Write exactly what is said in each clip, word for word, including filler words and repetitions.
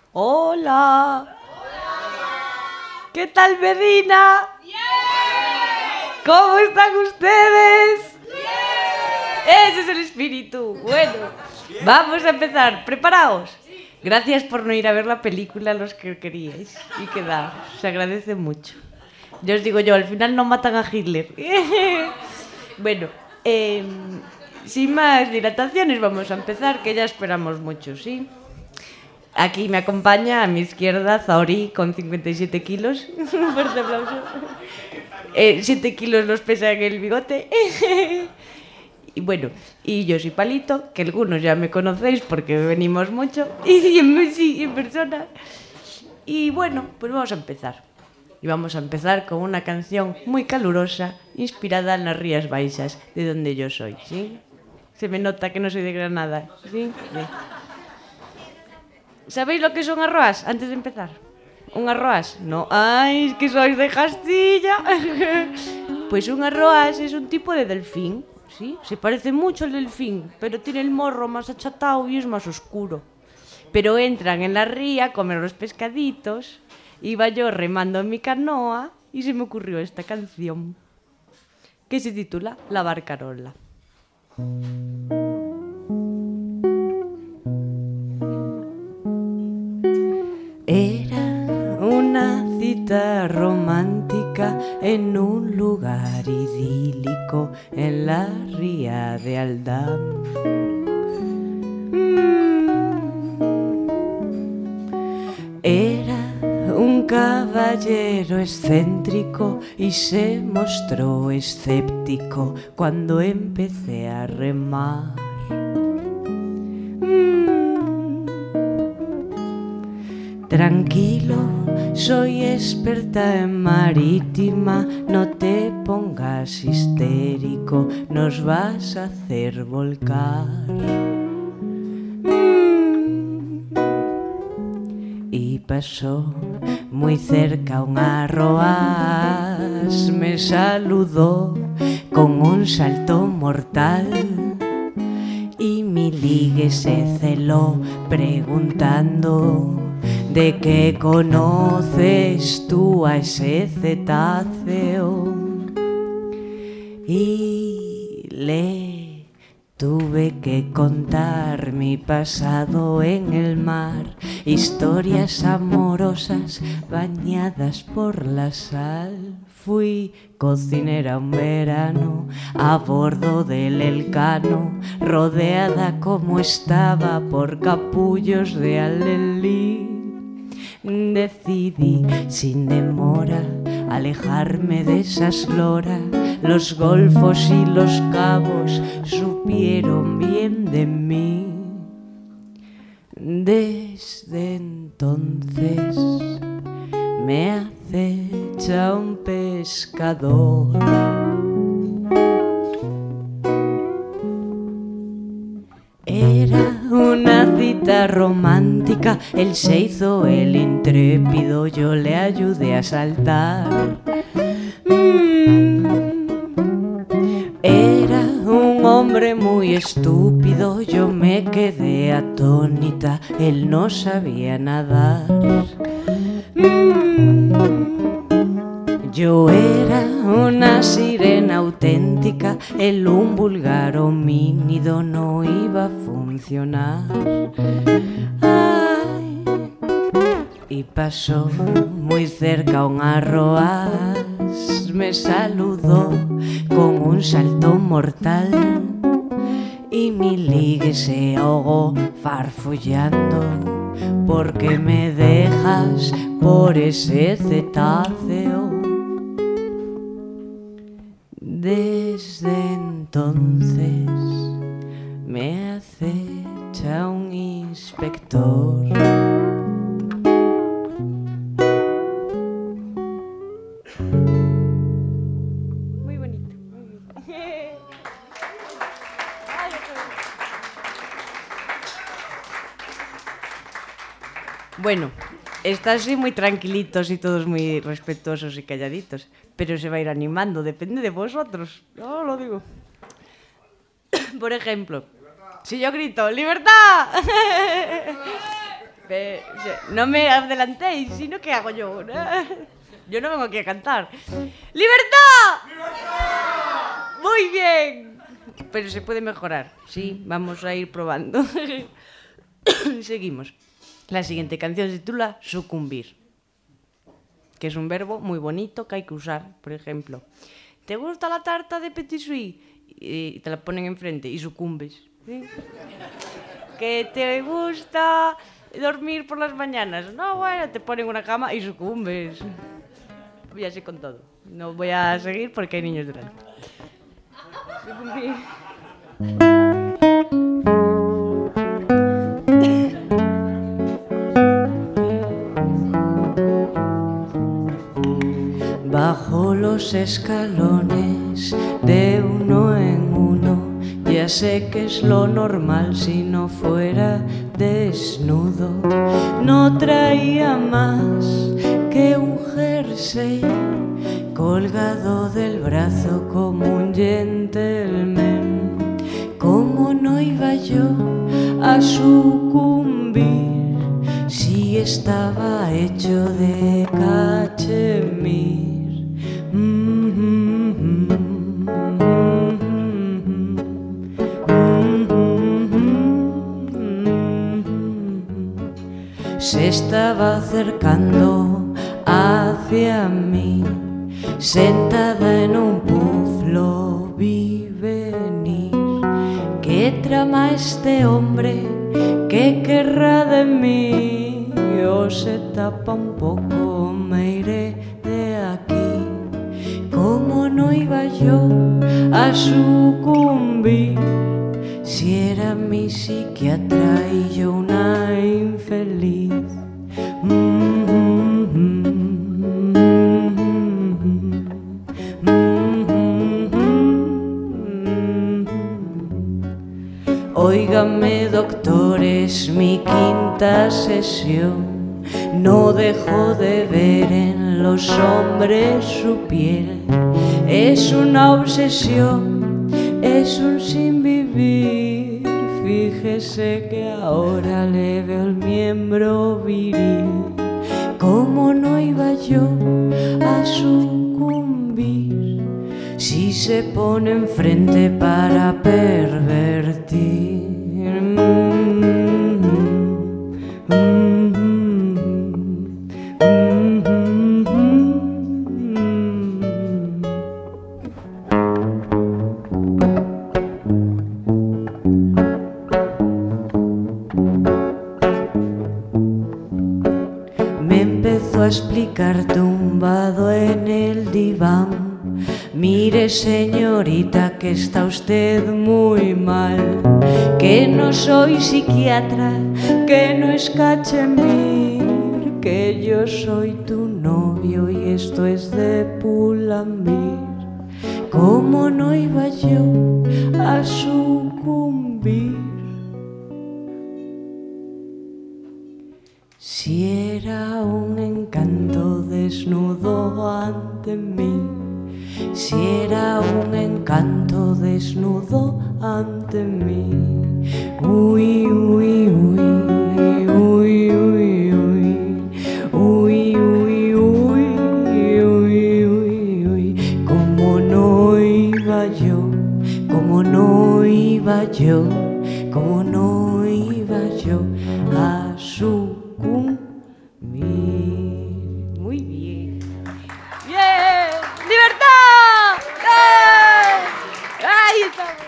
Hola. Hola. ¿Qué tal, Medina? ¡Bien! ¿Cómo están ustedes? ¡Bien! Ese es el espíritu. Bueno, vamos a empezar. ¿Preparaos? Gracias por no ir a ver la película los que queríais y quedar. Se agradece mucho. Yo os digo yo, al final no matan a Hitler. Bueno, eh, sin más dilataciones vamos a empezar, que ya esperamos mucho, ¿sí? Aquí me acompaña a mi izquierda Zaori con cincuenta y siete kilos. Un fuerte aplauso. Eh, siete kilos los pesa en el bigote. Y bueno, y yo soy Palito, que algunos ya me conocéis porque venimos mucho. Y en, sí, en persona. Y bueno, pues vamos a empezar. Y vamos a empezar con una canción muy calurosa, inspirada en las Rías Baixas, de donde yo soy, ¿sí? Se me nota que no soy de Granada, ¿sí? Bien. ¿Sabéis lo que son arroas antes de empezar? ¿Un arroas? No. ¡Ay, es que sois de Castilla! Pues un arroas es un tipo de delfín, ¿sí? Se parece mucho al delfín, pero tiene el morro más achatado y es más oscuro. Pero entran en la ría a comer los pescaditos. Iba yo remando en mi canoa y se me ocurrió esta canción, que se titula La Barcarola. Era una cita romántica en un lugar idílico en la ría de Aldán. Era un caballero excéntrico y se mostró escéptico cuando empecé a remar. Tranquilo, soy experta en marítima, no te pongas histérico, nos vas a hacer volcar. Y pasó muy cerca un arroaz, me saludó con un salto mortal y mi ligue se celó preguntando: ¿de qué conoces tú a ese cetáceo? Y le tuve que contar mi pasado en el mar, historias amorosas bañadas por la sal. Fui cocinera un verano a bordo del Elcano, rodeada como estaba por capullos de alelí. Decidí sin demora alejarme de esas loras. Los golfos y los cabos supieron bien de mí. Desde entonces me acecha un pescador. Era una cita romántica, él se hizo el intrépido, yo le ayudé a saltar. Mm. Era un hombre muy estúpido, yo me quedé atónita, él no sabía nadar. Mm. Yo era una sirena auténtica, él un vulgar homínido, no iba a funcionar. Ay. Y pasó muy cerca un arroaz, me saludó con un salto mortal y mi ligue se ahogó farfullando. ¿Por qué me dejas por ese cetáceo? Desde entonces me acecha un inspector. Muy bonito. Bueno, está así muy tranquilitos y todos muy respetuosos y calladitos, pero se va a ir animando, depende de vosotros. Yo lo digo. Por ejemplo, si yo grito ¡libertad! Pe- no me adelantéis, sino ¿qué hago yo? Yo no vengo aquí a cantar. ¡Libertad! ¡Libertad! Muy bien. Pero se puede mejorar, sí, vamos a ir probando. Seguimos. La siguiente canción se titula Sucumbir, que es un verbo muy bonito que hay que usar. Por ejemplo, ¿te gusta la tarta de Petit Suisse? Y te la ponen enfrente y sucumbes, ¿sí? ¿Que te gusta dormir por las mañanas? No, bueno, te ponen una cama y sucumbes. Voy así con todo. No voy a seguir porque hay niños delante. Sucumbir. Bajo los escalones de uno en uno, ya sé que es lo normal si no fuera desnudo. No traía más que un jersey colgado del brazo como un gentleman. ¿Cómo no iba yo a sucumbir si estaba hecho de cachemir? Se estaba acercando hacia mí, sentada en un puff, lo vi venir. ¿Qué trama este hombre? ¿Qué querrá de mí? O se tapa un poco, me iré de aquí. ¿Cómo no iba yo a sucumbir si era mi psiquiatra y yo una infeliz? Óigame, doctor, es mi quinta sesión. No dejo de ver en los hombres su piel. Es una obsesión, es un sin vivir. Fíjese que ahora le veo el miembro viril. ¿Cómo no iba yo a sucumbir si se pone enfrente para pervertir? Me empezó a explicar tumbado en el diván. Mire, señorita, que está usted muy mal, que no soy psiquiatra, que no es cachemir, que yo soy tu novio y esto es de Pull&Bear. ¿Cómo no iba yo a sucumbir si era un encanto desnudo ante mí? Si era un encanto desnudo ante mí. Uy, uy, uy, uy, uy, uy, uy, uy, uy, uy, uy, uy. ¿Cómo no iba yo? ¿Cómo no iba yo? ¿Cómo no iba yo a sucumbir? Muy bien. ¡Bien! ¡Libertad! ¡Eh! ¡Ahí estamos!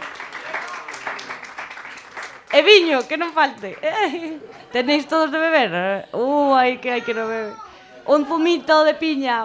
E viño, que non falte. Eh, tenéis todos de beber? Uh, hai que hai que non bebe. Un zumito de piña.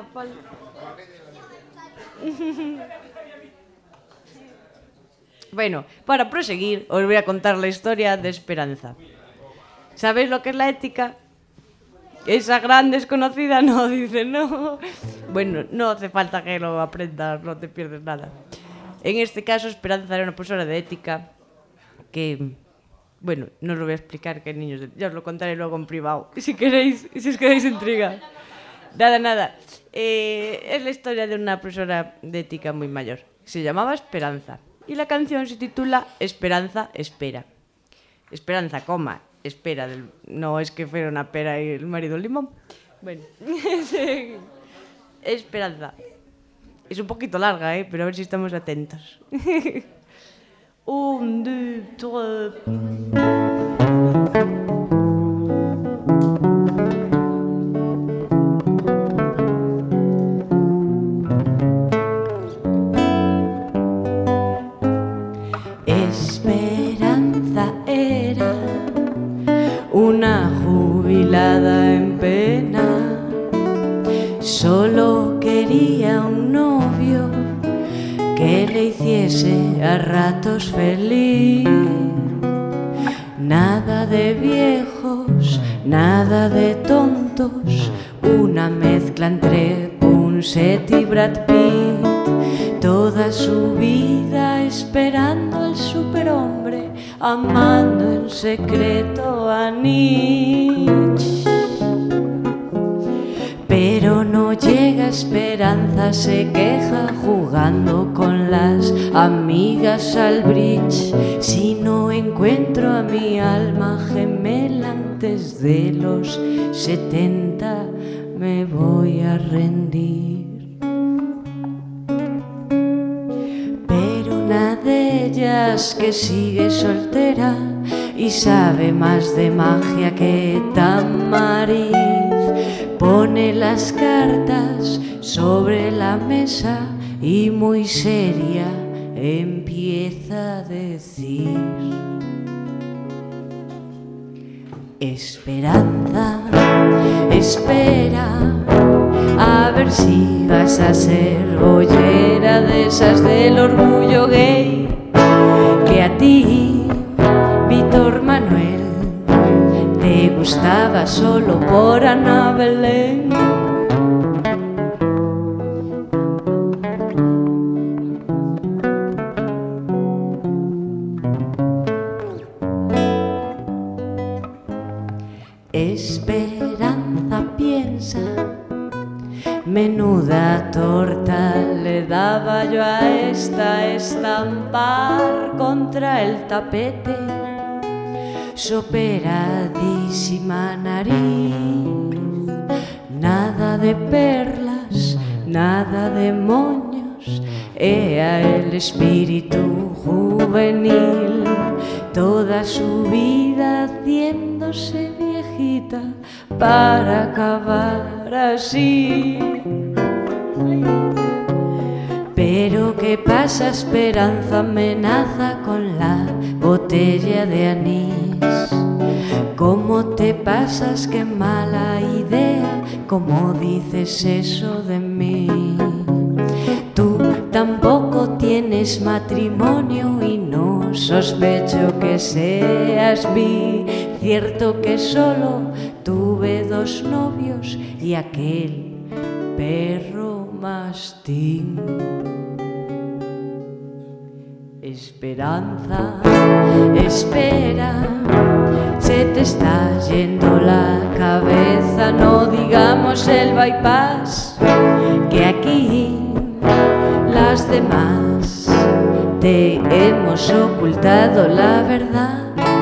Bueno, para proseguir, os voy a contar la historia de Esperanza. ¿Sabéis lo que es la ética? Esa gran desconocida, no, dice, no. Bueno, no hace falta que lo aprendas, no te pierdes nada. En este caso, Esperanza era una profesora de ética que, bueno, no os lo voy a explicar, que niños, de... ya os lo contaré luego en privado, si queréis, si os queréis intriga. Nada, nada. Eh, es la historia de una profesora de ética muy mayor. Se llamaba Esperanza y la canción se titula Esperanza espera. Esperanza, coma, espera, del... no es que fuera una pera y el marido un limón. Bueno, Esperanza. Es un poquito larga, ¿eh? Pero a ver si estamos atentos. Un, dos, tres... Esperanza era una jubilada en pena, solo quería un novio que le hiciese a ratos feliz. Nada de viejos, nada de tontos, una mezcla entre Punset y Brad Pitt. Toda su vida esperando al superhombre, amando en secreto a Nietzsche. Pero no llega Esperanza, se queja jugando con las amigas al bridge. Si no encuentro a mi alma gemela antes de los setenta, me voy a rendir. De ellas que sigue soltera y sabe más de magia que Tamariz, pone las cartas sobre la mesa y muy seria empieza a decir: Esperanza, espera, a ver si vas a ser boyera de esas del orgullo gay, que a ti, Víctor Manuel, te gustaba solo por Ana Belén. Esperanza piensa: menuda torta le daba yo a esta, estampar contra el tapete su operadísima nariz. Nada de perlas, nada de moños, ea el espíritu juvenil, toda su vida haciéndose viejita para acabar así. Pero ¿qué pasa? Esperanza amenaza con la botella de anís. ¿Cómo te pasas? Qué mala idea, ¿cómo dices eso de mí? Tú tampoco tienes matrimonio y no sospecho que seas bi. Cierto que solo tuve dos novios y aquel perro mastín. Esperanza, espera, se te está yendo la cabeza, no digamos el bypass, que aquí las demás te hemos ocultado la verdad.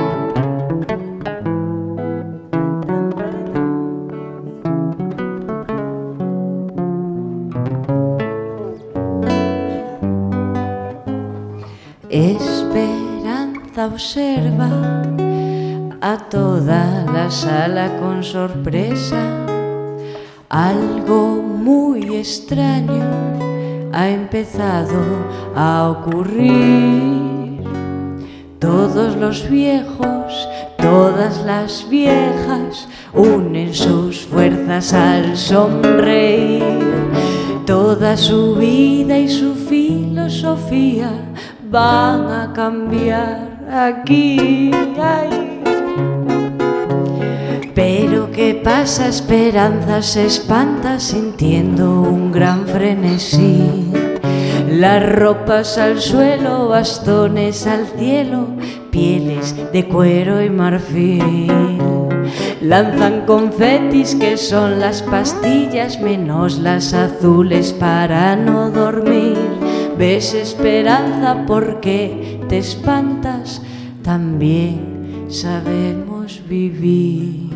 Esperanza observa a toda la sala con sorpresa. Algo muy extraño ha empezado a ocurrir. Todos los viejos, todas las viejas unen sus fuerzas al sonreír. Toda su vida y su filosofía van a cambiar aquí. Ay. Pero ¿qué pasa? Esperanza se espanta sintiendo un gran frenesí. Las ropas al suelo, bastones al cielo, pieles de cuero y marfil. Lanzan confetis que son las pastillas menos las azules para no dormir. ¿Ves, Esperanza, por qué te espantas? También sabemos queremos vivir.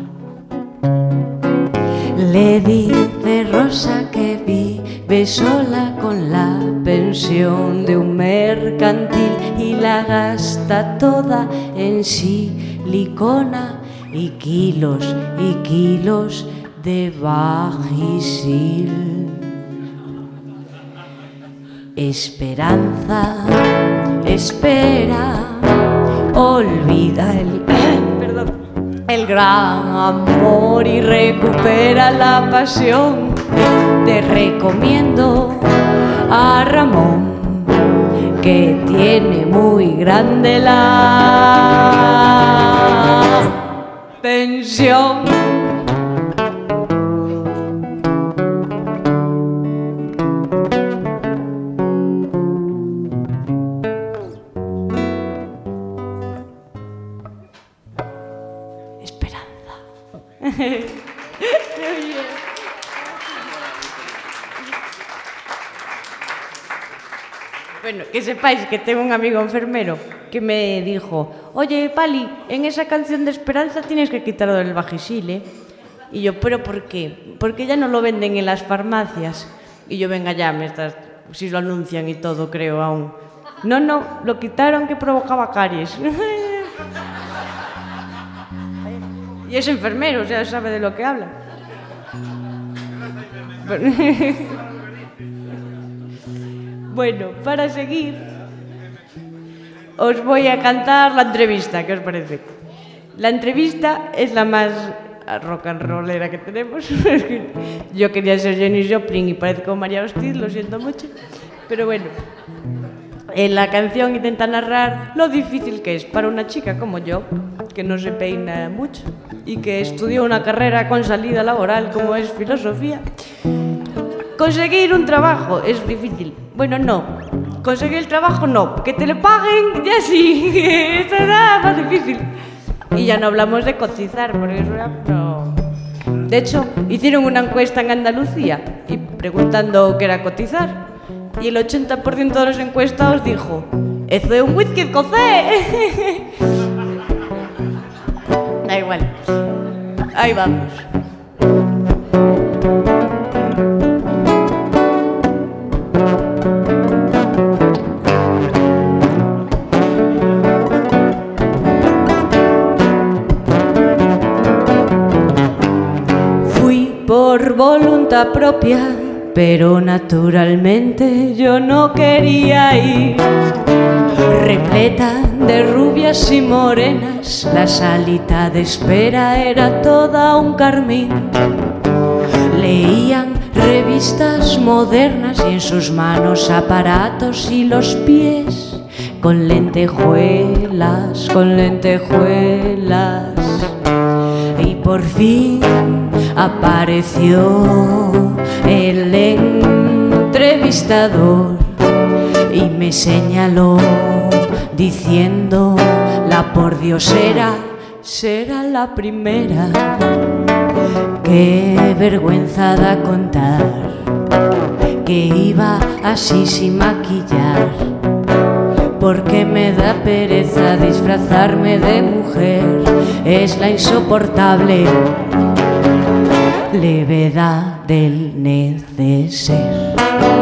Le dice Rosa que vive sola con la pensión de un mercantil y la gasta toda en silicona y kilos y kilos de Vagisil. Esperanza, espera, olvida el, perdón, el gran amor y recupera la pasión. Te recomiendo a Ramón, que tiene muy grande la pensión. Bueno, que sepáis que tengo un amigo enfermero que me dijo: oye, Pali, en esa canción de Esperanza tienes que quitarlo del Vagisil, ¿eh? Y yo, ¿pero por qué? Porque ya no lo venden en las farmacias. Y yo, venga ya, me estás... si lo anuncian y todo, creo aún. No, no, lo quitaron, que provocaba caries. Y es enfermero, o sea, sabe de lo que habla. Bueno, para seguir, os voy a cantar la entrevista, ¿qué os parece? La entrevista es la más rock and rollera que tenemos. Yo quería ser Jenny Joplin y parezco María Hostiz, lo siento mucho. Pero bueno, en la canción intenta narrar lo difícil que es para una chica como yo, que no se peina mucho y que estudió una carrera con salida laboral como es filosofía. Conseguir un trabajo es difícil. Bueno, no. Conseguir el trabajo no. Que te le paguen, ya sí. Eso era más difícil. Y ya no hablamos de cotizar, porque eso era... No. De hecho, hicieron una encuesta en Andalucía y preguntando qué era cotizar. Y el ochenta por ciento de los encuestados dijo: ¡eso es un whisky escocés! Da igual. Ahí vamos. Por voluntad propia, pero naturalmente yo no quería ir. Repleta de rubias y morenas, la salita de espera era toda un carmín. Leían revistas modernas y en sus manos aparatos y los pies con lentejuelas, con lentejuelas. Y por fin apareció el entrevistador y me señaló diciendo: la pordiosera será la primera. Qué vergüenza da contar que iba así sin maquillar, porque me da pereza disfrazarme de mujer. Es la insoportable levedad del neceser.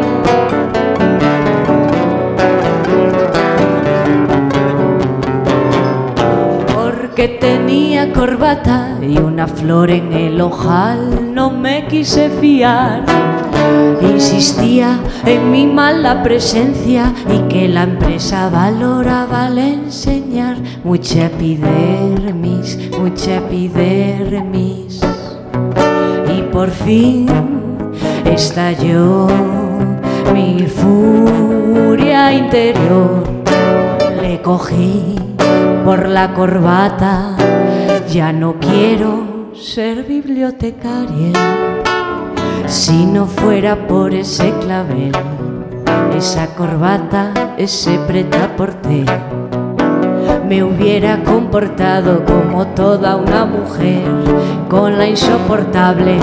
Porque tenía corbata y una flor en el ojal, no me quise fiar. Insistía en mi mala presencia y que la empresa valoraba al enseñar mucha epidermis, mucha epidermis. Y por fin estalló mi furia interior. Le cogí por la corbata: ya no quiero ser bibliotecaria. Si no fuera por ese clavel, esa corbata, ese prêt-à-porter, me hubiera comportado como toda una mujer, con la insoportable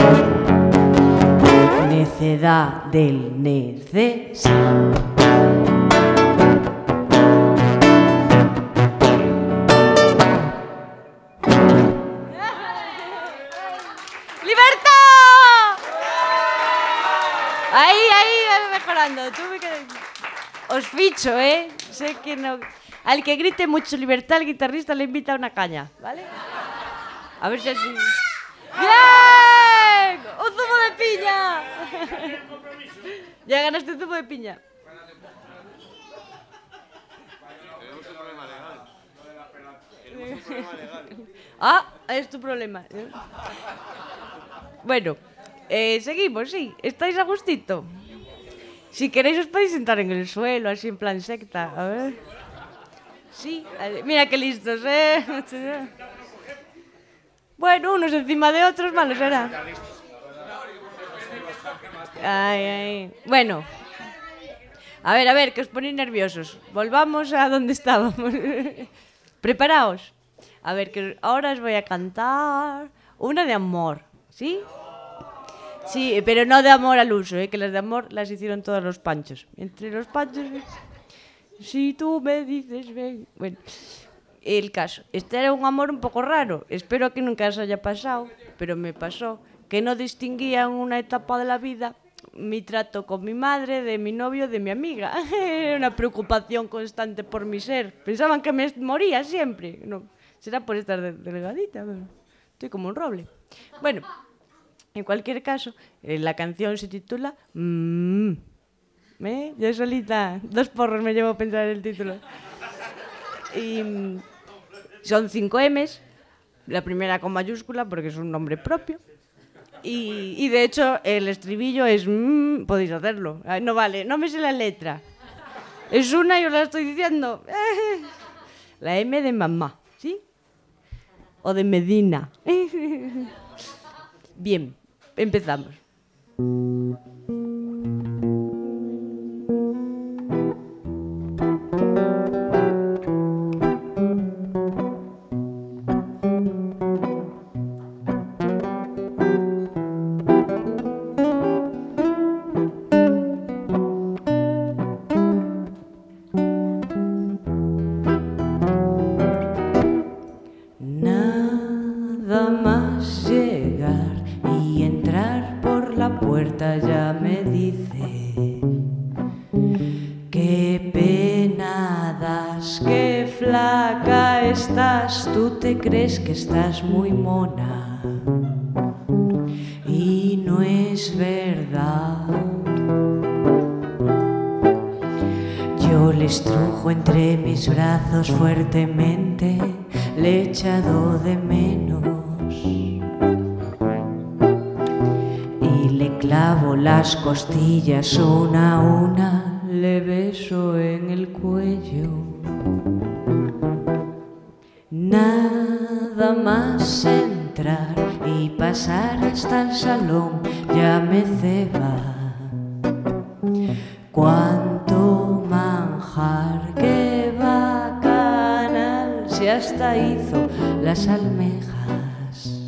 necedad del neceser. Aí, aí, mejorando. Tú me quedas... Os ficho, ¿eh? Sé que no... Al que grite mucho libertad, el guitarrista le invita a una caña, ¿vale? A ver si así... ¡Bien! ¡Un zumo de piña! Ya ganaste un zumo de piña. Tenemos un problema legal. Tenemos un problema legal. Ah, es tu problema. Bueno, eh, seguimos, sí. ¿Estáis a gustito? Si queréis os podéis sentar en el suelo, así en plan secta. A ver. Sí, mira qué listos, ¿eh? Bueno, unos encima de otros, malo será. Ay, ay. Bueno. A ver, a ver, que os ponéis nerviosos. Volvamos a donde estábamos. Preparaos. A ver, que ahora os voy a cantar una de amor, ¿sí? Sí, pero no de amor al uso, ¿eh? Que las de amor las hicieron todos los panchos. Entre los panchos... Si tú me dices, ven... Bueno, el caso. Este era un amor un poco raro. Espero que nunca os haya pasado, pero me pasó. Que no distinguía en una etapa de la vida mi trato con mi madre, de mi novio, de mi amiga. Era una preocupación constante por mi ser. Pensaban que me moría siempre. No, será por estar delgadita. Estoy como un roble. Bueno, en cualquier caso, la canción se titula... Mmm. ¿Eh? Yo solita, dos porros me llevo a pensar el título. Y son cinco M's, la primera con mayúscula porque es un nombre propio. Y, y de hecho el estribillo es... Mmm, podéis hacerlo. Ay, no vale, no me sé la letra. Es una y os la estoy diciendo. La M de mamá, ¿sí? O de Medina. Bien, empezamos. Nada más llegar y entrar por la puerta ya me dice: qué pena das, qué flaca estás, tú te crees que estás muy mona y no es verdad. Yo le estrujo entre mis brazos fuertemente, le he echado de menos y le clavo las costillas una a una, le beso en el cuello. Nada más entrar y pasar hasta el salón ya me ceba. Cuánto manjar, qué bacanal, si hasta hizo las almejas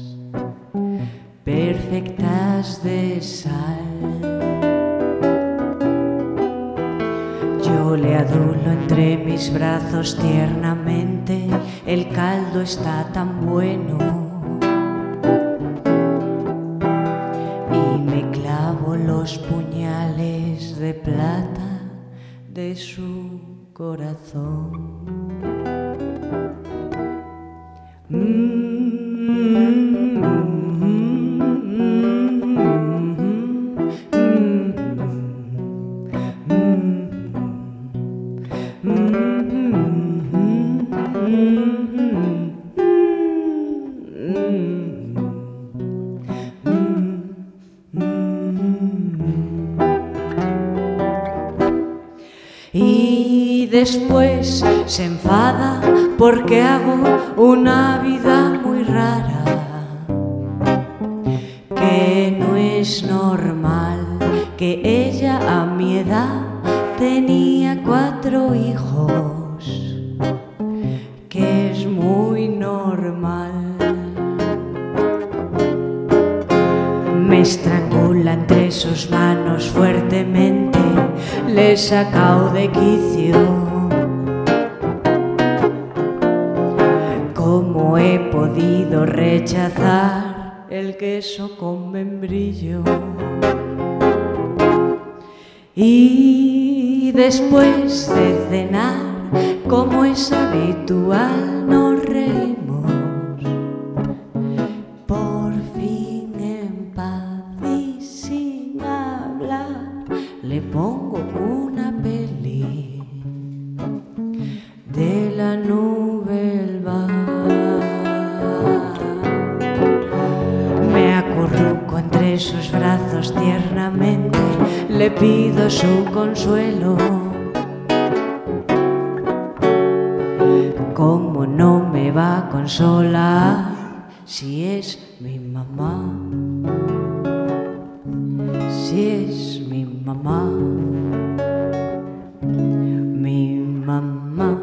perfectas de sal. Yo le adulo entre mis brazos tiernamente, el caldo está tan bueno y me clavo los puñales de plata de su corazón. Mm. Y después se enfada porque hago una vida muy rara, que no es normal que ella a mi edad tenía cuatro hijos, que es muy normal. Me estrangula entre sus manos fuertemente, le he sacado de quicio. ¿Cómo he podido rechazar el queso con membrillo? Y después de cenar, como es habitual, nos reímos. Por fin en paz y sin hablar, le pongo una peli de la nube el bar. Me acurruco entre sus brazos tiernamente, le pido su consuelo. ¿Cómo no me va a consolar si es mi mamá? Si es mi mamá, mi mamá.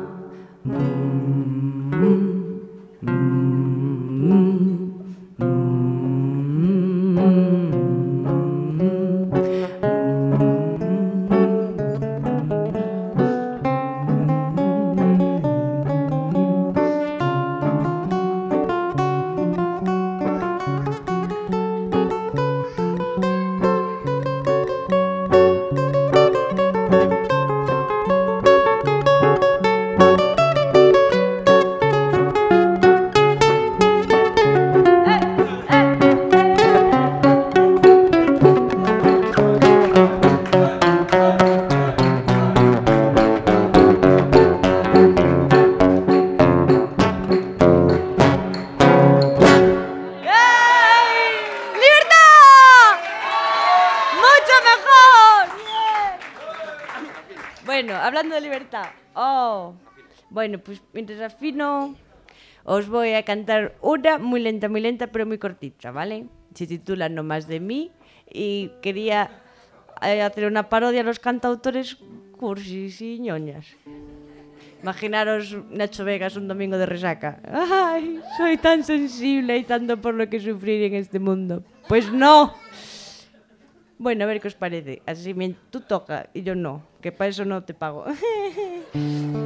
Bueno, hablando de libertad. Oh. Bueno, pues mientras afino, os voy a cantar una muy lenta, muy lenta, pero muy cortita, ¿vale? Se titula No más de mí y quería eh, hacer una parodia a los cantautores cursis y ñoñas. Imaginaros Nacho Vegas un domingo de resaca. Ay, soy tan sensible y tanto por lo que sufrir en este mundo. Pues no. Bueno, a ver qué os parece. Así tú toca y yo no, que para eso no te pago. Que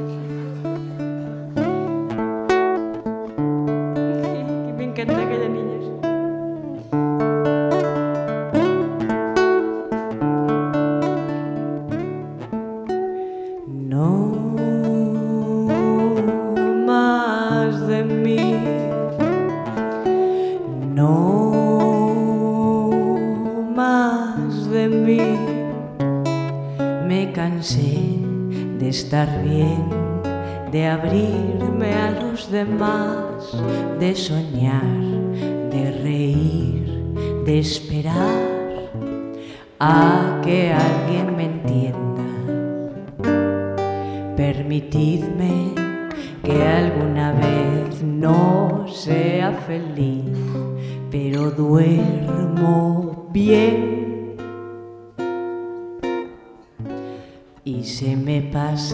me encanta que haya niños. No más de mí. No de mí. Me cansé de estar bien, de abrirme a los demás, de soñar, de reír, de esperar a que alguien me entienda. Permitidme que alguna vez no sea feliz, pero duermo bien. Y se me pasa.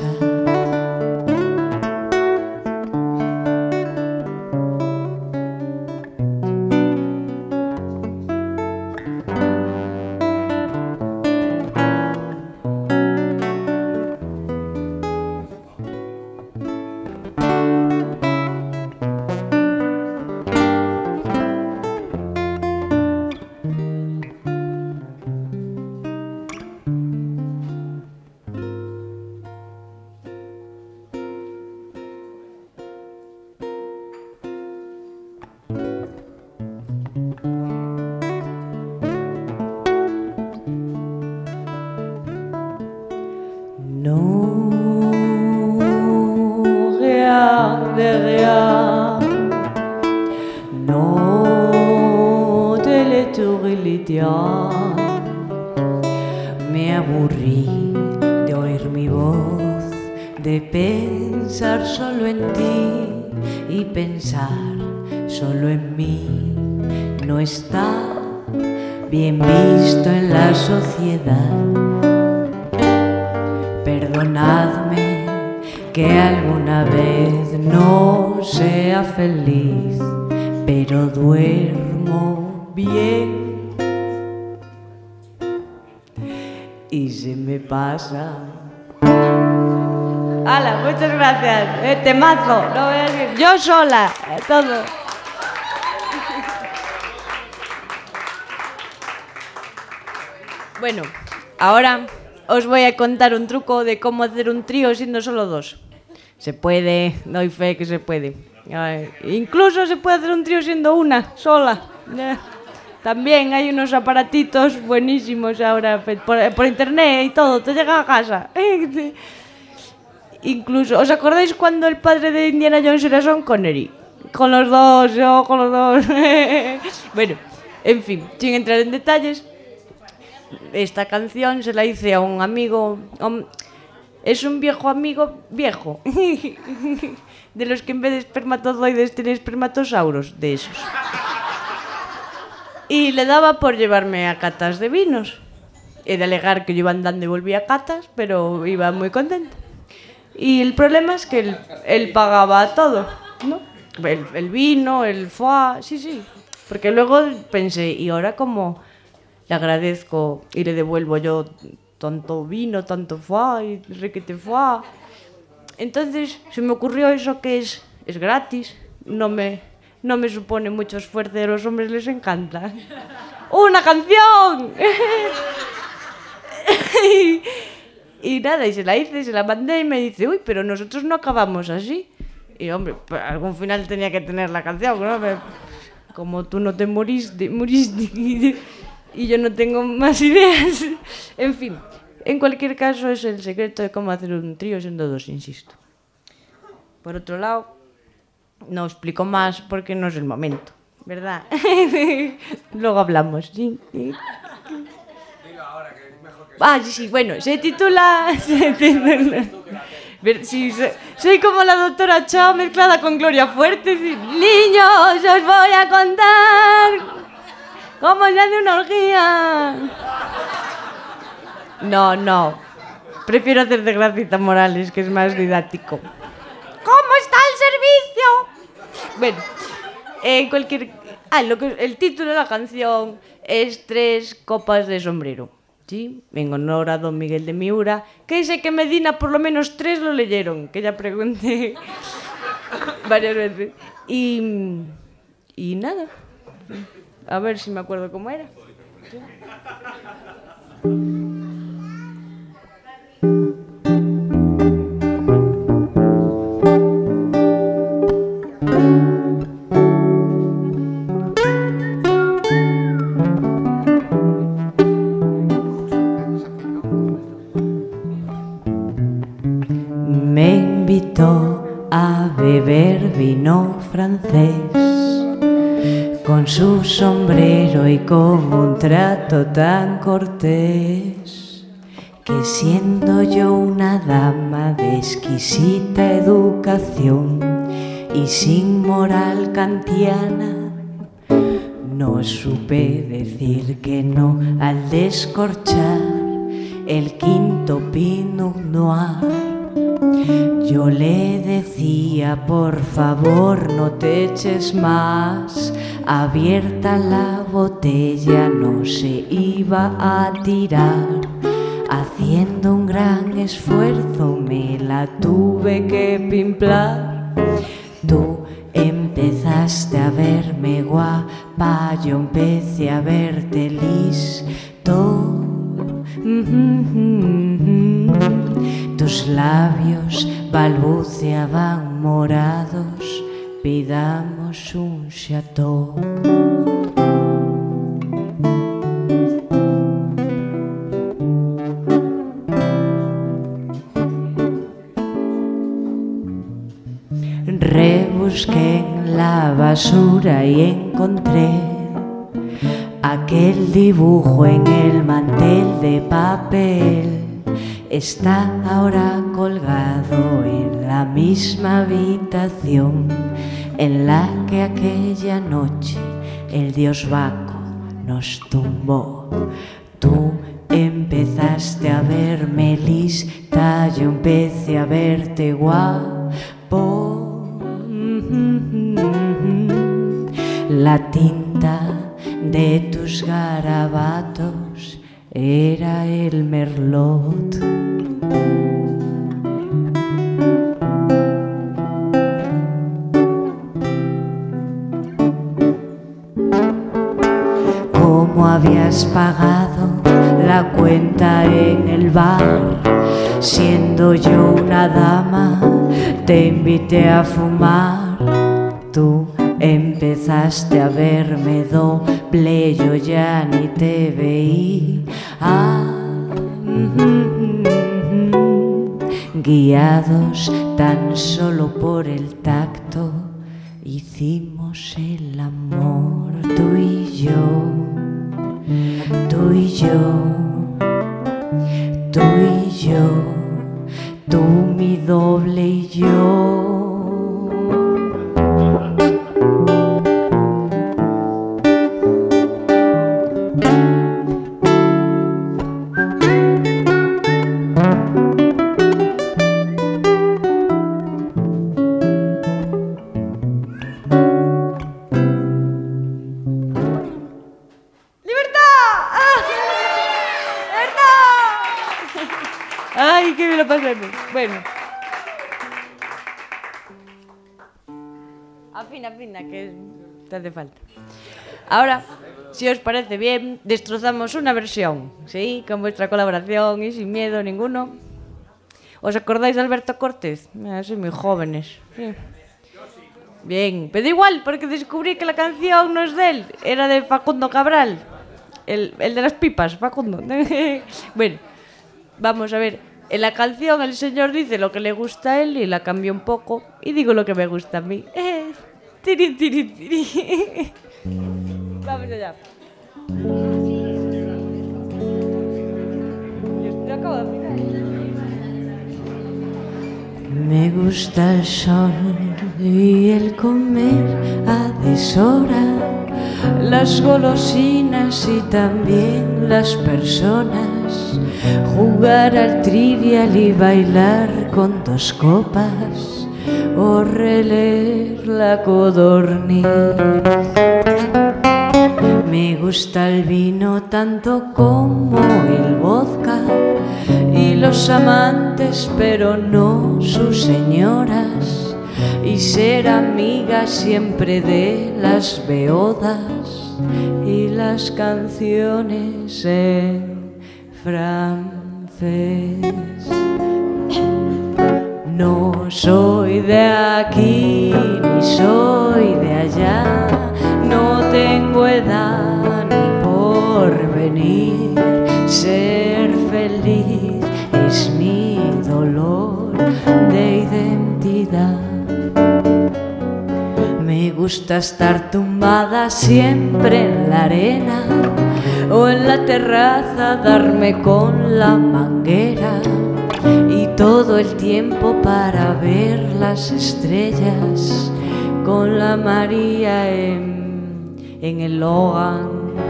Non, rien de rien. No te le turilitia. Me aburrí de oír mi voz, de pensar solo en ti y pensar solo en mí. No está bien visto en la sociedad. Perdonadme que alguna vez no sea feliz, pero duermo bien y se me pasa. ¡Hala! Muchas gracias. Eh, temazo. No voy a decir. Yo sola. Eh, todo. Bueno, ahora os voy a contar un truco de cómo hacer un trío siendo solo dos. Se puede, doy fe que se puede. Ay, incluso se puede hacer un trío siendo una sola. Eh, También hay unos aparatitos buenísimos ahora por, por internet y todo, te llega a casa. Incluso, ¿os acordáis cuando el padre de Indiana Jones era Sean Connery? Con los dos, yo con los dos. Bueno, en fin, sin entrar en detalles, esta canción se la hice a un amigo. Um, es un viejo amigo viejo. De los que en vez de espermatozoides tiene espermatosauros, de esos. Y le daba por llevarme a catas de vinos. He de alegar que yo iba andando y volvía a catas, pero iba muy contenta. Y el problema es que él, él pagaba todo, ¿no? El, el vino, el foie, sí, sí. Porque luego pensé, ¿y ahora cómo le agradezco y le devuelvo yo tanto vino, tanto foie, y requete foie? Entonces se me ocurrió eso que es, es gratis, no me, no me supone mucho esfuerzo y a los hombres les encanta. ¡Una canción! Y nada, y se la hice, se la mandé y me dice, uy, pero nosotros no acabamos así. Y hombre, pues, algún final tenía que tener la canción, ¿no? Como tú no te moriste, moriste y yo no tengo más ideas. En fin, en cualquier caso es el secreto de cómo hacer un trío siendo dos, insisto. Por otro lado, no explico más porque no es el momento, ¿verdad? Luego hablamos, ¿sí? Ah, sí, sí, bueno, se titula... Se titula sí, soy como la doctora Chao mezclada con Gloria Fuertes. Niños, os voy a contar cómo se hace una orgía. No, no. Prefiero hacer de Gracita Morales, que es más didáctico. ¿Cómo está el servicio? Bueno, en cualquier... Ah, lo que, el título de la canción es Tres copas de sombrero. Sí, en honor a don Miguel de Miura, que sé que Medina por lo menos tres lo leyeron, que ya pregunté varias veces. Y, y nada, a ver si me acuerdo cómo era. ¿Sí? A beber vino francés con su sombrero y con un trato tan cortés que siendo yo una dama de exquisita educación y sin moral kantiana no supe decir que no al descorchar el quinto Pinot Noir. Yo le decía, por favor, no te eches más. Abierta la botella no se iba a tirar. Haciendo un gran esfuerzo me la tuve que pimplar. Tú empezaste a verme guapa, yo empecé a verte listo. Tus labios balbuceaban morados, pidamos un chateau. Rebusqué en la basura y encontré aquel dibujo en el mantel de papel. Está ahora colgado en la misma habitación en la que aquella noche el dios Baco nos tumbó. Tú empezaste a verme lista, yo empecé a verte guapo. La tinta de tus garabatos era el merlot. cómo habías pagado la cuenta en el bar. Siendo yo una dama, te invité a fumar. Tú empezaste a verme doble, yo ya ni te veí. Ah, mm, mm, guiados tan solo por el tacto, hicimos el amor, tú y yo, tú y yo, tú y yo, tú mi doble y yo. Ay, qué me lo pasamos. Bueno. Afina, afina, que te hace falta. Ahora, si os parece bien, destrozamos una versión, ¿sí? Con vuestra colaboración y sin miedo ninguno. ¿Os acordáis de Alberto Cortés? Ah, sois muy jóvenes. Sí. Bien, pero igual, porque descubrí que la canción no es de él, era de Facundo Cabral. El, el de las pipas, Facundo. Bueno, vamos a ver. En la canción el señor dice lo que le gusta a él y la cambio un poco y digo lo que me gusta a mí. Eh, tiri, tiri, tiri. Vamos allá. Yo acabo de afinar. Me gusta el sol y el comer a deshora, las golosinas y también las personas, jugar al trivial y bailar con dos copas o releer la codorniz. Me gusta el vino tanto como el vodka y los amantes, pero no sus señoras, y ser amiga siempre de las beodas y las canciones en francés. No soy de aquí ni soy de allá, no tengo edad ni porvenir, ser feliz es mi dolor de identidad. Me gusta estar tumbada siempre en la arena o en la terraza, darme con la manguera y todo el tiempo para ver las estrellas con la María en, en el Logan.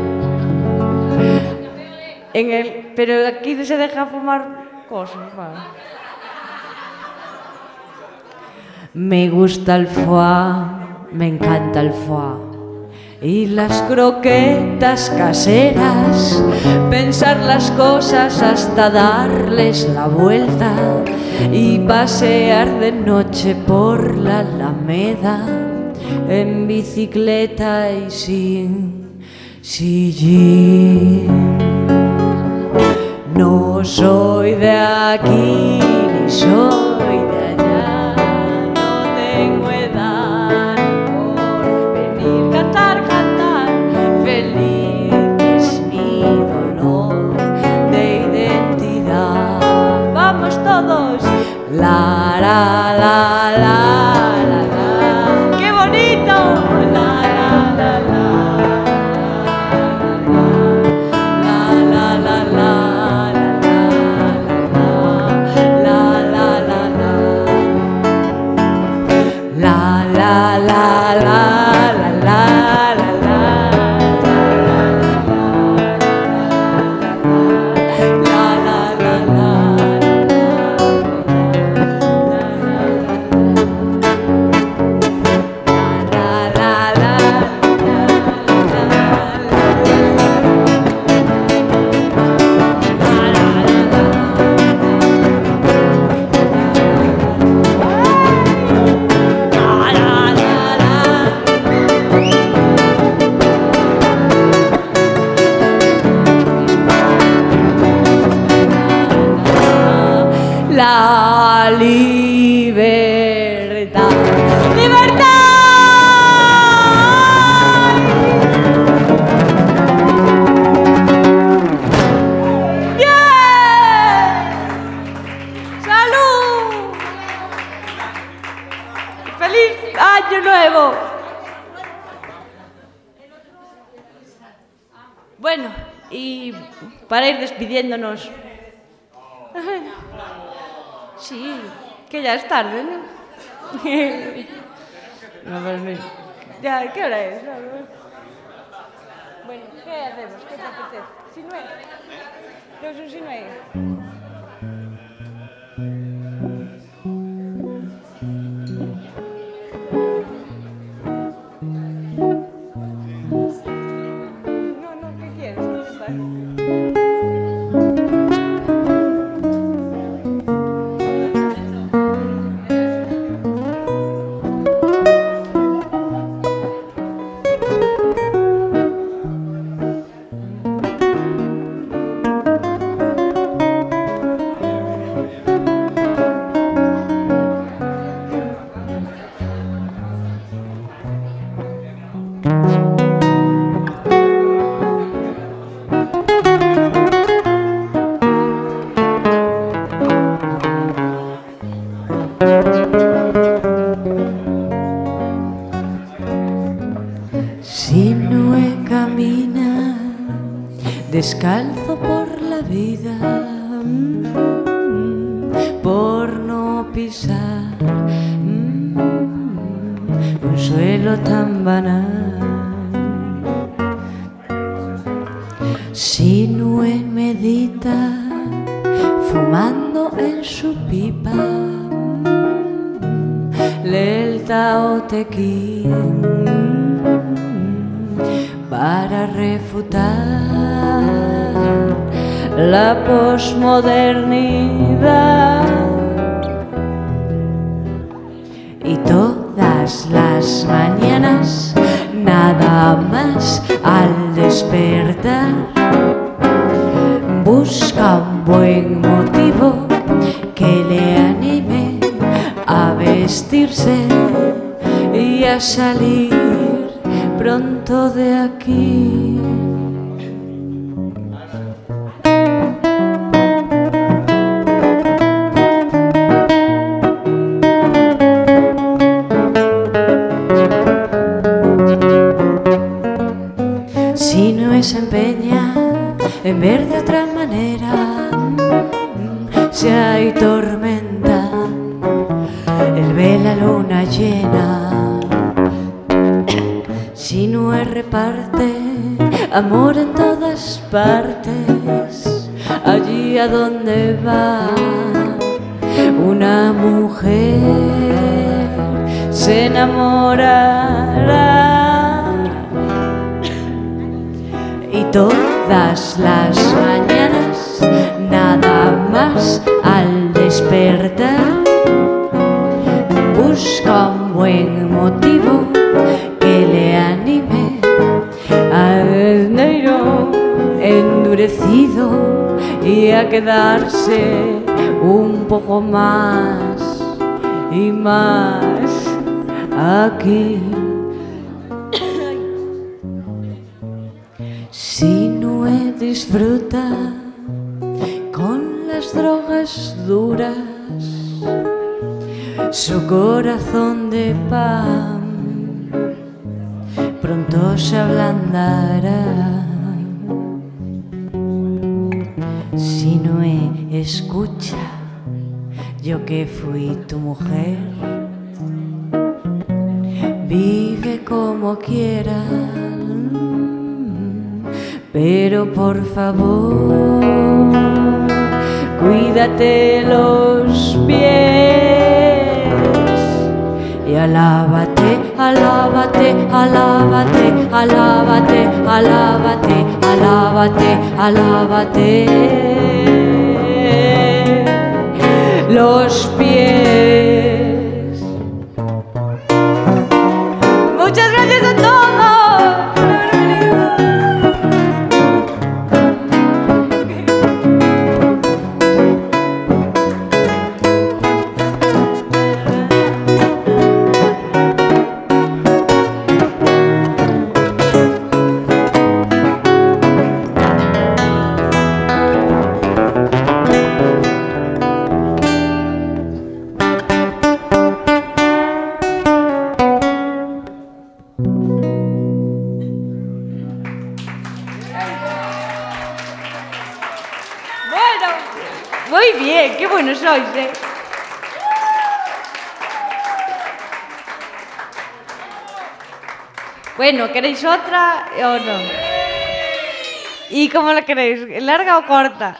En el, pero aquí se deja fumar cosas. ¿Vale? Me gusta el foie, me encanta el foie y las croquetas caseras, pensar las cosas hasta darles la vuelta y pasear de noche por la Alameda en bicicleta y sin sillín. No soy de aquí ni soy de allá, no tengo edad ni porvenir, cantar, cantar, feliz es mi dolor de identidad. Vamos todos, la la la la la la, qué bonito, la la la la. La la la la la libertad. ¡Libertad! ¡Bien! ¡Salud! ¡Feliz Año Nuevo! Bueno, y para ir despidiéndonos... Sí, que ya es tarde, ¿no? No, pues mira. Ya, ¿qué hora es? Bueno, ¿qué hacemos? ¿Qué te apetece? ¿Si no es? ¿No es un si no es? No, no, ¿qué quieres? ¿Qué te pasa? Si no camina descalzo por la vida, por no pisar un suelo tan banal. Si no medita fumando en su pipa, el Tao Te Ching, para refutar la posmodernidad. Y todas las mañanas, nada más al despertar, busca un buen motivo que le anime a vestirse y a salir pronto de aquí. Si no se empeña en ver de otra manera, si hay tormenta, él ve la luna llena. Si no reparte amor en todas partes, allí a donde va una mujer se enamorará. Y todas las mañanas, nada más al despertar, busca un buen motivo que le anime al negro endurecido y a quedarse un poco más y más aquí. Si no disfruta con las drogas duras, su corazón de pan pronto se ablandará. Si no escucha, yo que fui tu mujer, vive como quieras, pero por favor, cuídate los pies y alábate, alábate, alábate, alábate, alábate, alábate, alábate los pies. Muchas gracias a todos. Bueno, muy bien, qué buenos sois, ¿eh? Bueno, ¿queréis otra o no? ¿Y cómo la queréis? ¿Larga o corta?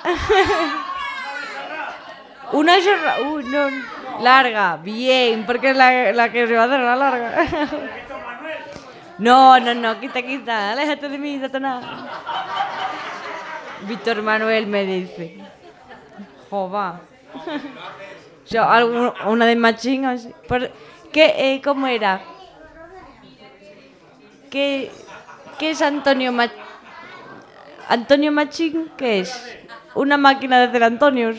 Una chorra... Uy, no... Larga, bien, porque es la, la que se va a hacer la larga. No, no, no, quita, quita, aléjate de mí, Satanás. Víctor Manuel me dice. Jova. O sea, algo, una de Machín, así. Por, ¿qué, eh, ¿Cómo era? ¿Qué, ¿Qué es Antonio Machín? ¿Antonio Machín qué es? Una máquina de hacer Antonios.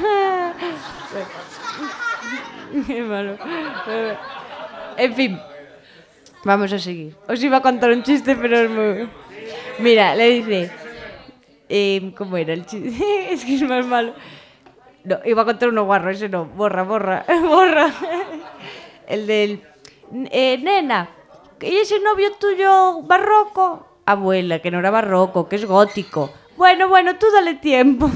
Qué malo. En fin, vamos a seguir. Os iba a contar un chiste, pero es muy... Mira, le dice... Eh, ¿Cómo era el chiste? Es que es más malo. No, iba a contar uno guarro, ese no. Borra, borra, borra. El del... Eh, nena, ¿y ese novio tuyo barroco? Abuela, que no era barroco, que es gótico. Bueno, bueno, tú dale tiempo.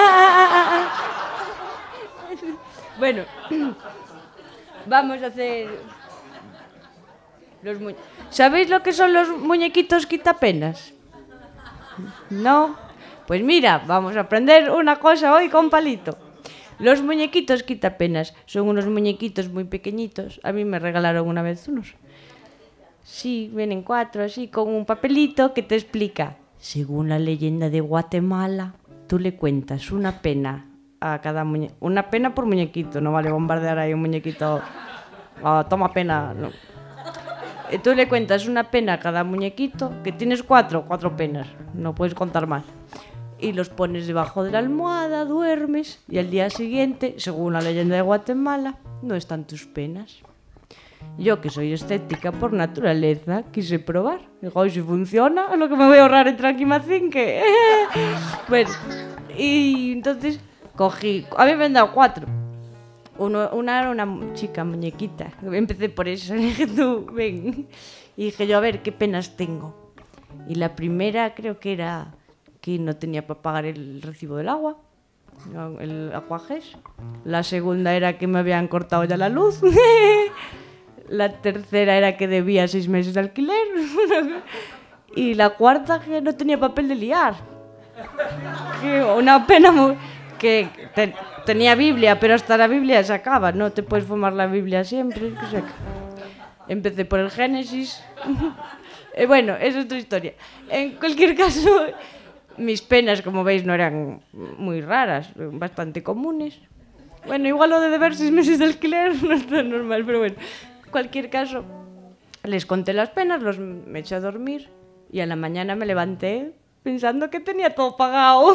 Bueno, vamos a hacer... Los mu... ¿Sabéis lo que son los muñequitos quitapenas? ¿No? Pues mira, vamos a aprender una cosa hoy con palito. Los muñequitos quitapenas son unos muñequitos muy pequeñitos. A mí me regalaron una vez unos. Sí, vienen cuatro así, con un papelito que te explica. Según la leyenda de Guatemala, tú le cuentas una pena a cada muñequito. Una pena por muñequito, no vale bombardear ahí un muñequito. Oh, toma pena. No. Tú le cuentas una pena a cada muñequito, que tienes cuatro, cuatro penas, no puedes contar más. Y los pones debajo de la almohada, duermes, y al día siguiente, según la leyenda de Guatemala, no están tus penas. Yo, que soy escéptica por naturaleza, quise probar. Digo, si funciona, es lo que me voy a ahorrar en Tranquimacín, que... Bueno, y entonces cogí... A mí me han dado cuatro. Uno, una era una chica muñequita. Empecé por eso. Dije, tú, ven. Y dije yo, a ver, ¿qué penas tengo? Y la primera creo que era que no tenía para pagar el recibo del agua, el Aquagés. La segunda era que me habían cortado ya la luz. La tercera era que debía seis meses de alquiler. Y la cuarta que no tenía papel de liar. Que una pena muy... que te, tenía Biblia, pero hasta la Biblia se acaba. No te puedes fumar la Biblia siempre. Que se... Empecé por el Génesis. eh, bueno, esa es otra historia. En cualquier caso, mis penas, como veis, no eran muy raras, bastante comunes. Bueno, igual lo de deber seis meses de alquiler no es tan normal, pero bueno. En cualquier caso, les conté las penas, los me eché a dormir y a la mañana me levanté pensando que tenía todo pagado.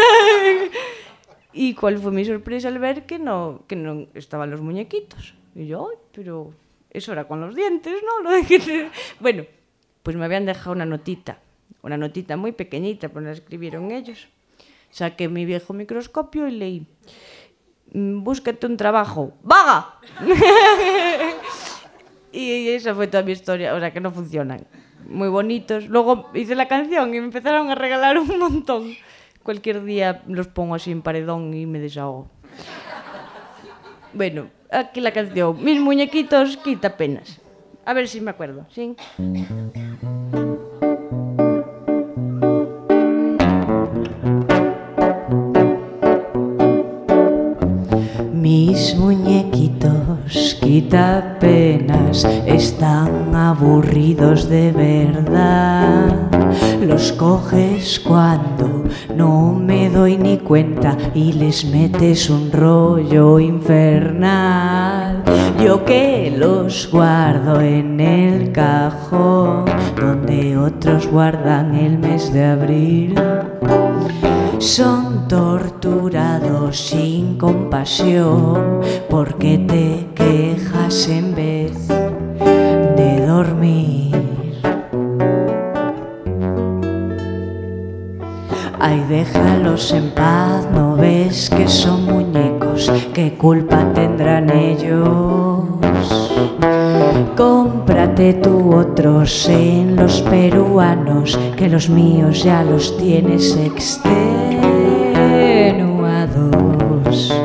Y cuál fue mi sorpresa al ver que no, que no estaban los muñequitos. Y yo, ay, pero eso era con los dientes, ¿no? Lo de que te... Bueno, pues me habían dejado una notita, una notita muy pequeñita, pues la escribieron ellos. Saqué mi viejo microscopio y leí: búscate un trabajo, ¡vaga! Y esa fue toda mi historia, o sea que no funcionan. Muy bonitos. Luego hice la canción y me empezaron a regalar un montón. Cualquier día los pongo así en paredón y me desahogo. Bueno, aquí la canción. Mis muñequitos quita penas. A ver si me acuerdo, ¿sí? Mis muñequitos quitapenas están aburridos de verdad. Los coges cuando no me doy ni cuenta y les metes un rollo infernal. Yo que los guardo en el cajón donde otros guardan el mes de abril. Son torturados sin compasión porque te quejas en vez de dormir. Ay, déjalos en paz, ¿no ves que son muñecos? ¿Qué culpa tendrán ellos? Cómprate tú otros en los peruanos, que los míos ya los tienes extenuados. dos.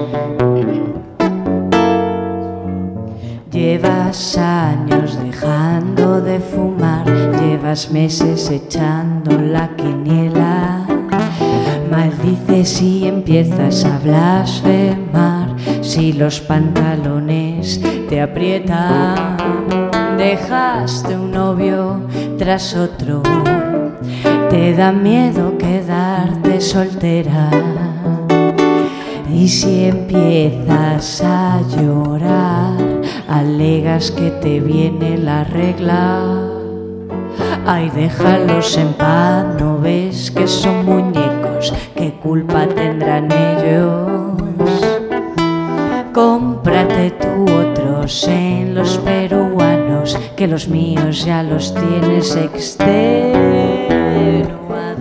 Llevas años dejando de fumar, llevas meses echando la quiniela. Maldices y empiezas a blasfemar si los pantalones te aprietan. Dejaste un novio tras otro, te da miedo quedarte soltera. Y si empiezas a llorar, alegas que te viene la regla. Ay, déjalos en paz, ¿no ves que son muñecos? ¿Qué culpa tendrán ellos? Cómprate tú otros en los peruanos, que los míos ya los tienes extenuados.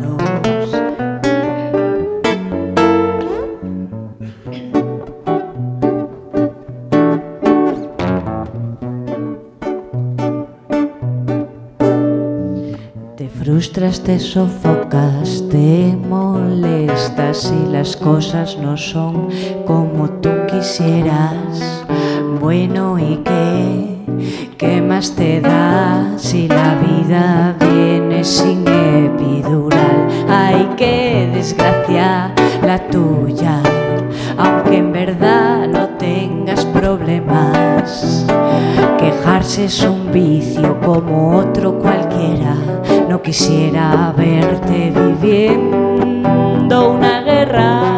Te frustras, te sofocas, te molestas y las cosas no son como tú quisieras. Bueno, ¿y qué? ¿Qué más te da si la vida viene sin epidural? Ay, qué desgracia la tuya, aunque en verdad no tengas problemas. Quejarse es un vicio como otro cualquiera. No quisiera verte viviendo una guerra.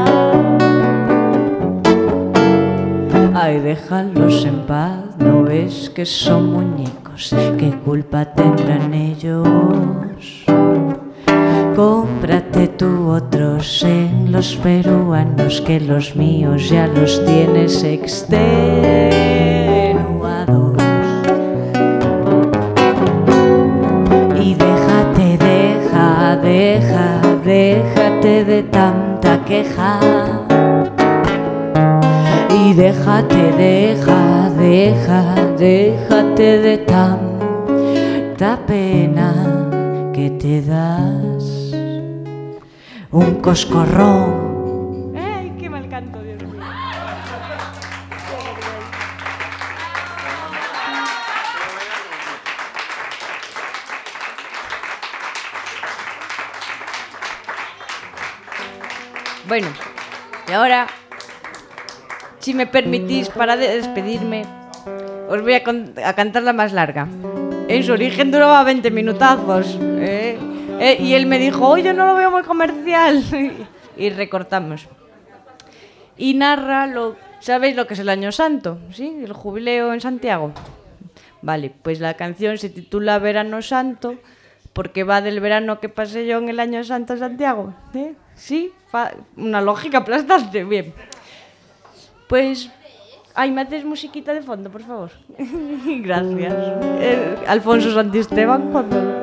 Ay, déjalos en paz, ¿no ves que son muñecos? ¿Qué culpa tendrán ellos? Cómprate tú otros en los peruanos, que los míos ya los tienes extenuados. Y déjate, deja, deja, déjate de tanta queja. Y déjate, deja, deja, déjate de tanta pena que te das un coscorrón. ¡Ay, qué mal canto, Dios mío! Bueno, y ahora, si me permitís, para de despedirme, os voy a, a cantar la más larga. En su origen duraba veinte minutazos, ¿eh? Eh, y él me dijo, oye, no lo veo muy comercial. Y recortamos. Y narra, lo, ¿sabéis lo que es el Año Santo? ¿Sí? El jubileo en Santiago. Vale, pues la canción se titula Verano Santo, porque va del verano que pasé yo en el Año Santo en Santiago. ¿Eh? Sí, una lógica aplastante. Bien. Pues, ay, ¿me haces musiquita de fondo, por favor? Gracias. Eh, Alfonso Santisteban, cuando...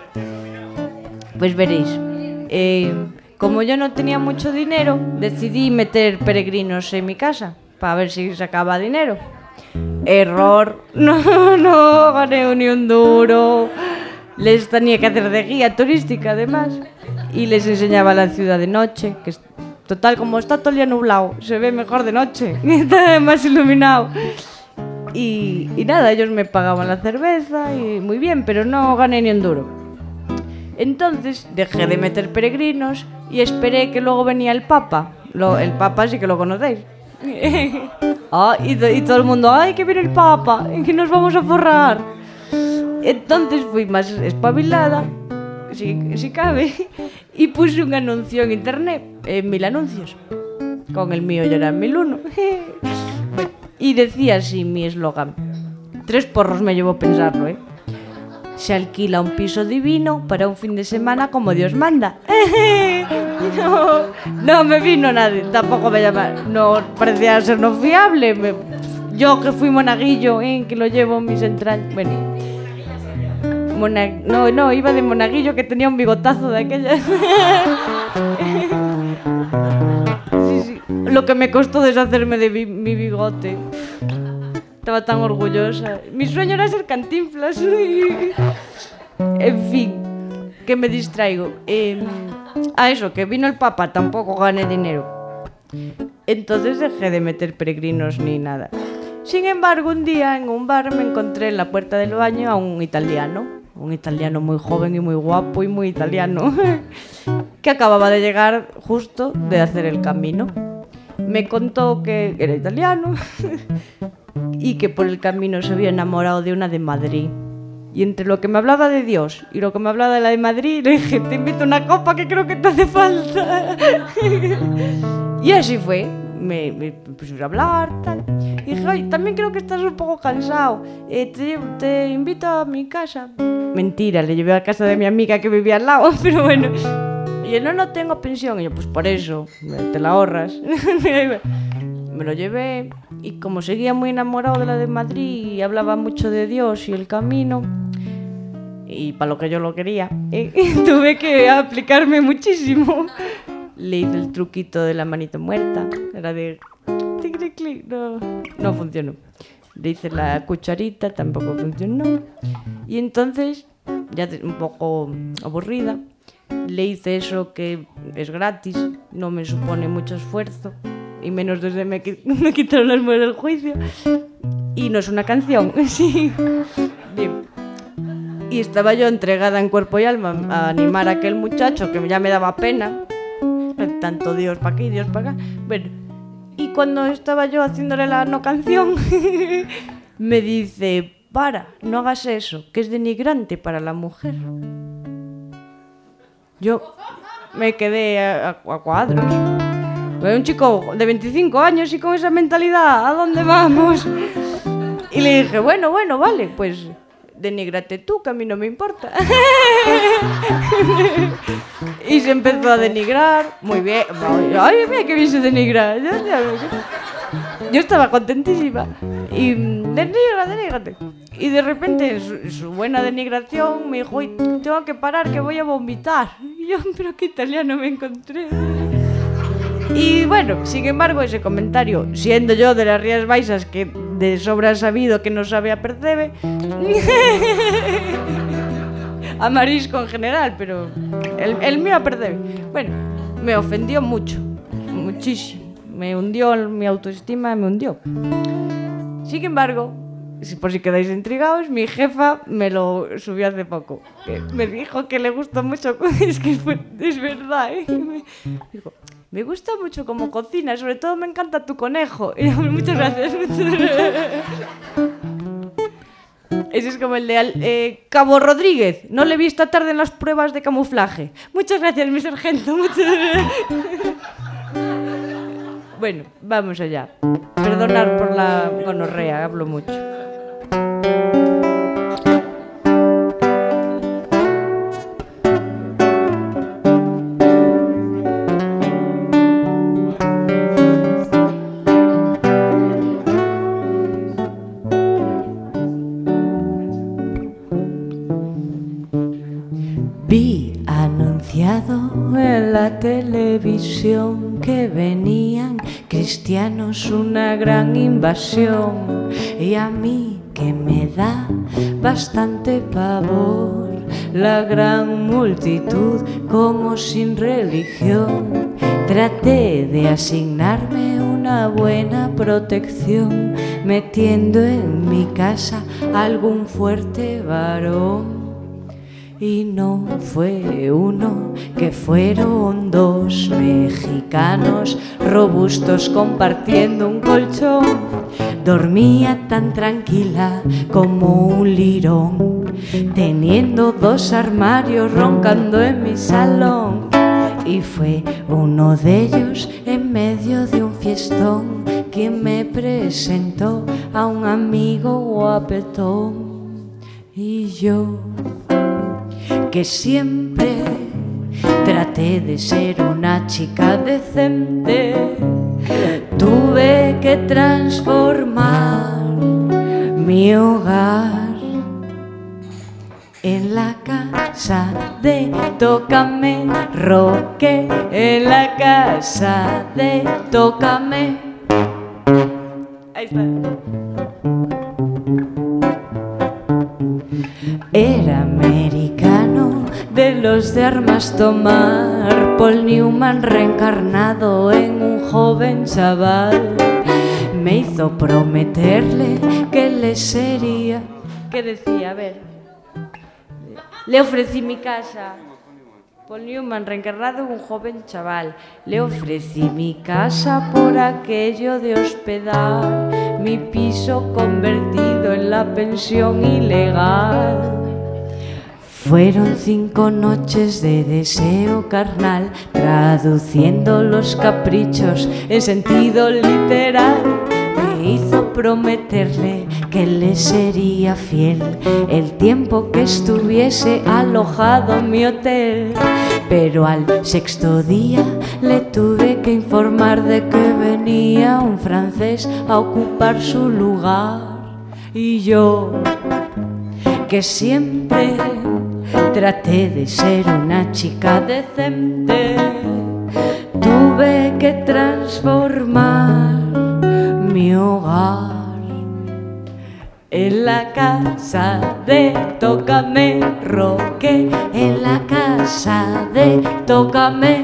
Pues veréis, eh, como yo no tenía mucho dinero, decidí meter peregrinos en mi casa, para ver si sacaba dinero. Error, no, no gané ni un duro. Les tenía que hacer de guía turística, además, y les enseñaba la ciudad de noche, que es total, como está todo el día nublado, se ve mejor de noche, está más iluminado. Y, y nada, ellos me pagaban la cerveza y muy bien, pero no gané ni un duro. Entonces dejé de meter peregrinos y esperé que luego venía el Papa. Lo, el Papa sí que lo conocéis. Ah, y, to, y todo el mundo, ¡ay, que viene el Papa! ¡Que nos vamos a forrar! Entonces fui más espabilada, si, si cabe, y puse un anuncio en internet, en Mil Anuncios, con el mío ya era Mil Uno. Bueno, y decía así mi eslogan. Tres porros me llevó a pensarlo, ¿eh? Se alquila un piso divino para un fin de semana como Dios manda. No, no me vino nadie, tampoco me llamaron. No parecía ser no fiable. Me, yo que fui monaguillo, ¿eh? Que lo llevo en mis entrañas. Bueno, mona, no, no, iba de monaguillo que tenía un bigotazo de aquella. Sí, sí, lo que me costó deshacerme de mi, mi bigote. Estaba tan orgullosa. Mi sueño era ser Cantinflas. En fin, que me distraigo. Eh, a eso, que vino el Papa, tampoco gané dinero. Entonces dejé de meter peregrinos ni nada. Sin embargo, un día en un bar me encontré en la puerta del baño a un italiano, un italiano muy joven y muy guapo y muy italiano, que acababa de llegar justo de hacer el camino. Me contó que era italiano y que por el camino se había enamorado de una de Madrid. Y entre lo que me hablaba de Dios y lo que me hablaba de la de Madrid, le dije, te invito a una copa que creo que te hace falta. Y así fue. Me, me puse a hablar, tal. Y dije, oye, también creo que estás un poco cansado. Eh, te, te invito a mi casa. Mentira, le llevé a casa de mi amiga que vivía al lado, pero bueno. Y él, no, no tengo pensión. Y yo, pues por eso, te la ahorras. Me lo llevé y como seguía muy enamorado de la de Madrid y hablaba mucho de Dios y el camino, y para lo que yo lo quería, eh, tuve que aplicarme muchísimo. Le hice el truquito de la manito muerta, era de clic, clic, no, no funcionó. Le hice la cucharita, tampoco funcionó. Y entonces, ya un poco aburrida, le hice eso que es gratis, no me supone mucho esfuerzo, y menos desde me, me quitaron las muelas del juicio. Y no es una canción, sí. Bien. Y estaba yo entregada en cuerpo y alma a animar a aquel muchacho que ya me daba pena. Tanto Dios para aquí, Dios para acá. Bueno, y cuando estaba yo haciéndole la no canción, me dice, para, no hagas eso, que es denigrante para la mujer. Yo me quedé a, a, a cuadros. Un chico de veinticinco años y con esa mentalidad, ¿a dónde vamos? Y le dije, bueno, bueno, vale, pues denígrate tú, que a mí no me importa. Y se empezó a denigrar, muy bien. Ay, mira qué bien se denigra. Yo, yo, yo estaba contentísima. Y denigra, denígrate. Y de repente, en su, en su buena denigración, me dijo, tengo que parar, que voy a vomitar. Y yo, pero qué italiano me encontré. Y bueno, sin embargo, ese comentario, siendo yo de las Rías Baixas, que de sobra sabido que no sabe a percebe, a marisco en general, pero el, el mío a percebe. Bueno, me ofendió mucho, muchísimo. Me hundió mi autoestima, me hundió. Sin embargo, por si quedáis intrigados, mi jefa me lo subió hace poco. Que me dijo que le gustó mucho, es que fue, es verdad, ¿eh? Me dijo, me gusta mucho cómo cocinas, sobre todo me encanta tu conejo. Y yo, muchas gracias, muchas gracias. Ese es como el de eh, Cabo Rodríguez. No le vi esta tarde en las pruebas de camuflaje. Muchas gracias, mi sargento. Muchas gracias. Bueno, vamos allá. Perdonar por la gonorrea, hablo mucho. Vi anunciado en la televisión que venían cristianos, una gran invasión, y a mí que me da bastante pavor la gran multitud como sin religión. Traté de asignarme una buena protección, metiendo en mi casa algún fuerte varón. Y no fue uno, que fueron dos mexicanos robustos compartiendo un colchón. Dormía tan tranquila como un lirón, teniendo dos armarios roncando en mi salón. Y fue uno de ellos, en medio de un fiestón, quien me presentó a un amigo guapetón. Y yo, que siempre traté de ser una chica decente, tuve que transformar mi hogar en la casa de Tócame, Roque, en la casa de Tócame. Ahí está. Era americano, del duelos de armas tomar. Paul Newman reencarnado en un joven chaval me hizo prometerle que le sería... ¿Qué decía? A ver. Le ofrecí mi casa. Paul Newman reencarnado en un joven chaval. Le ofrecí mi casa por aquello de hospedar mi piso convertido en la pensión ilegal. Fueron cinco noches de deseo carnal, traduciendo los caprichos en sentido literal. Me hizo prometerle que le sería fiel el tiempo que estuviese alojado en mi hotel. Pero al sexto día le tuve que informar de que venía un francés a ocupar su lugar. Y yo, que siempre traté de ser una chica decente, tuve que transformar mi hogar en la casa de Tócame Roque, en la casa de Tócame.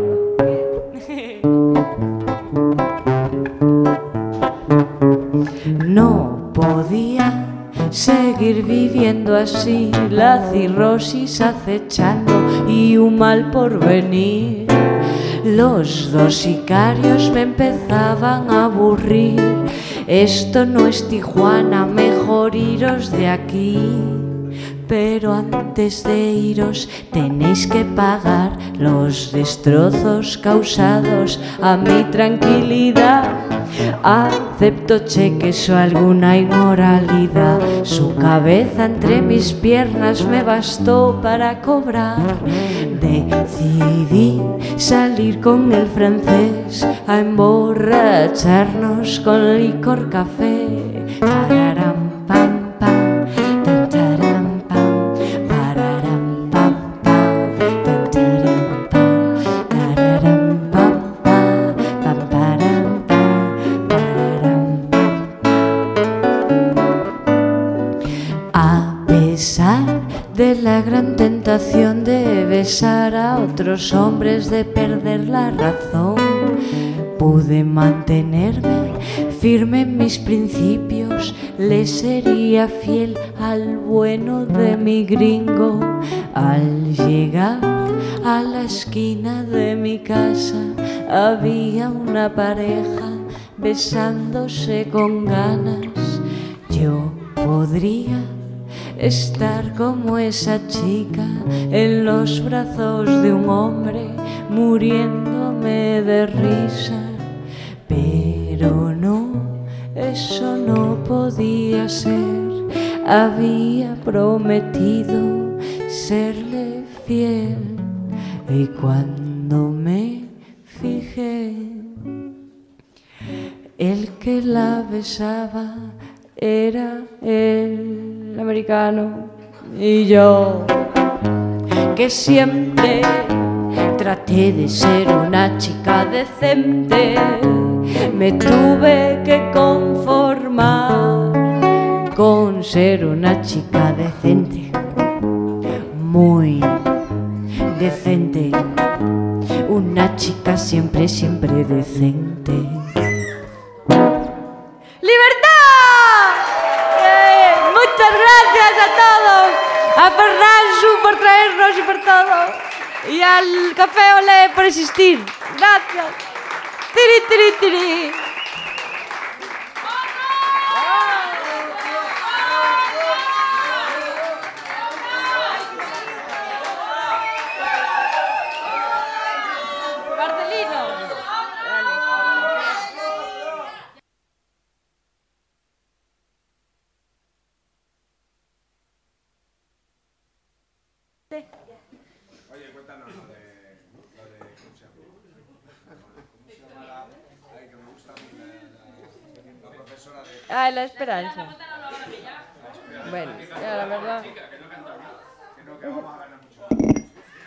No podía seguir viviendo así, la cirrosis acechando y un mal porvenir. Los dos sicarios me empezaban a aburrir. Esto no es Tijuana, mejor iros de aquí. Pero antes de iros tenéis que pagar los destrozos causados a mi tranquilidad. Acepto cheques o alguna inmoralidad. Su cabeza entre mis piernas me bastó para cobrar. Decidí salir con el francés a emborracharnos con licor café. Pararam, pam, pam, tan, taram, pam, pararam, pam, pam, tan, taram, pam, pararam, pam, pam, pam, param, pam, pararam, pam. A pesar de la gran tentación de besar a otros hombres, de perder la razón, pude mantenerme firme en mis principios. Le sería fiel al bueno de mi gringo. Al llegar a la esquina de mi casa había una pareja besándose con ganas. Yo podría estar como esa chica en los brazos de un hombre muriéndome de risa, pero no, eso no podía ser. Había prometido serle fiel y cuando me fijé, el que la besaba era el americano. Y yo, que siempre traté de ser una chica decente, me tuve que conformar con ser una chica decente, muy decente, una chica siempre, siempre decente. Muchas gracias a todos, a Fernansu por traernos y por todo, y al Café Olé por existir. Gracias. Tiri, tiri, tiri. Marcelino. Oye, cuéntanos lo de, lo de ¿cómo se llama? ¿Cómo se llama la, ay, que me gusta a mí, la, la profesora de... Ah, la esperanza. Bueno, ya la verdad. Que no, que vamos a ganar mucho.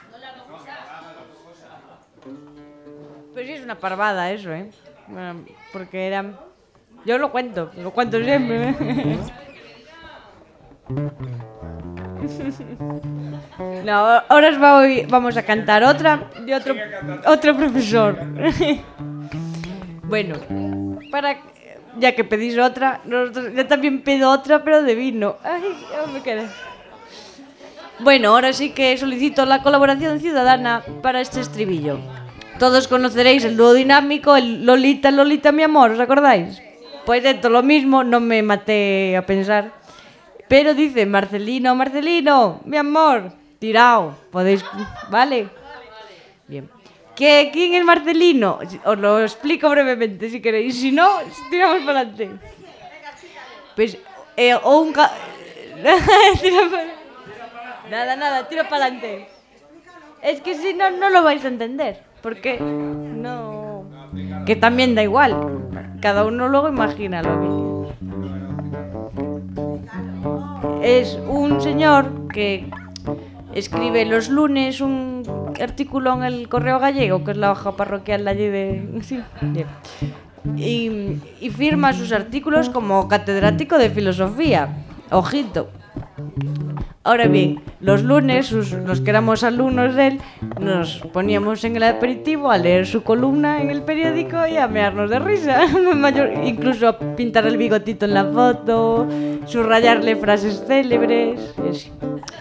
Pues sí, es una parvada eso, ¿eh? Bueno, porque eran... Yo lo cuento, lo cuento siempre, ¿eh? No, ahora os voy, vamos a cantar otra de otro, otro profesor. Bueno, para ya que pedís otra, nosotros, yo también pido otra, pero de vino. Ay, ya me quedé. Bueno, ahora sí que solicito la colaboración ciudadana para este estribillo. Todos conoceréis el dúo dinámico, el Lolita, Lolita, mi amor, ¿os acordáis? Pues esto lo mismo, no me maté a pensar. Pero dice, Marcelino, Marcelino, mi amor, tirao, podéis, ¿vale? Bien. ¿Qué, ¿Quién es Marcelino? Os lo explico brevemente si queréis, si no, tiramos para adelante. Pues, eh, o un... Ca... tira para... Nada, nada, tiro para adelante. Es que si no, no lo vais a entender, porque no... Que también da igual, cada uno luego imagina lo que... Es un señor que escribe los lunes un artículo en el Correo Gallego, que es la hoja parroquial de allí de... Sí, bien. Y, y firma sus artículos como catedrático de filosofía. Ojito. Ahora bien, los lunes, sus, los que éramos alumnos de él, nos poníamos en el aperitivo a leer su columna en el periódico y a mearnos de risa. Mayor, incluso a pintar el bigotito en la foto, subrayarle frases célebres y así.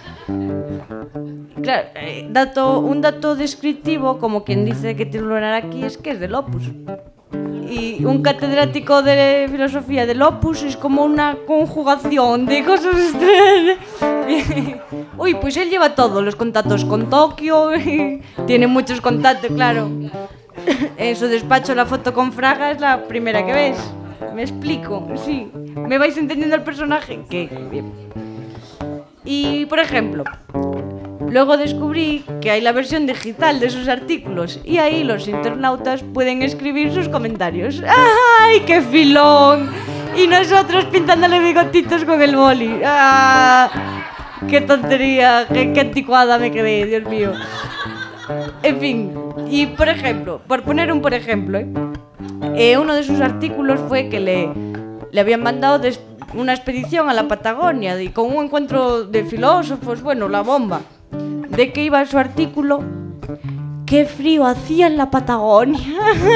Claro, eh, dato, un dato descriptivo, como quien dice que titular aquí, es que es del Opus. Y un catedrático de filosofía del Opus es como una conjugación de cosas extrañas. Uy, pues él lleva todos los contactos con Tokio, tiene muchos contactos, claro. En su despacho la foto con Fraga es la primera que ves. ¿Me explico? Sí. ¿Me vais entendiendo el personaje? Que bien. Y, por ejemplo, luego descubrí que hay la versión digital de sus artículos y ahí los internautas pueden escribir sus comentarios. ¡Ay, qué filón! Y nosotros pintándole bigotitos con el boli. ¡Ah! ¡Qué tontería! ¡Qué, qué anticuada me quedé, Dios mío! En fin, y por ejemplo, por poner un por ejemplo, ¿eh? Eh, uno de sus artículos fue que le, le habían mandado des, una expedición a la Patagonia y con un encuentro de filósofos, bueno, la bomba. ¿De qué iba su artículo? ¡Qué frío hacía en la Patagonia!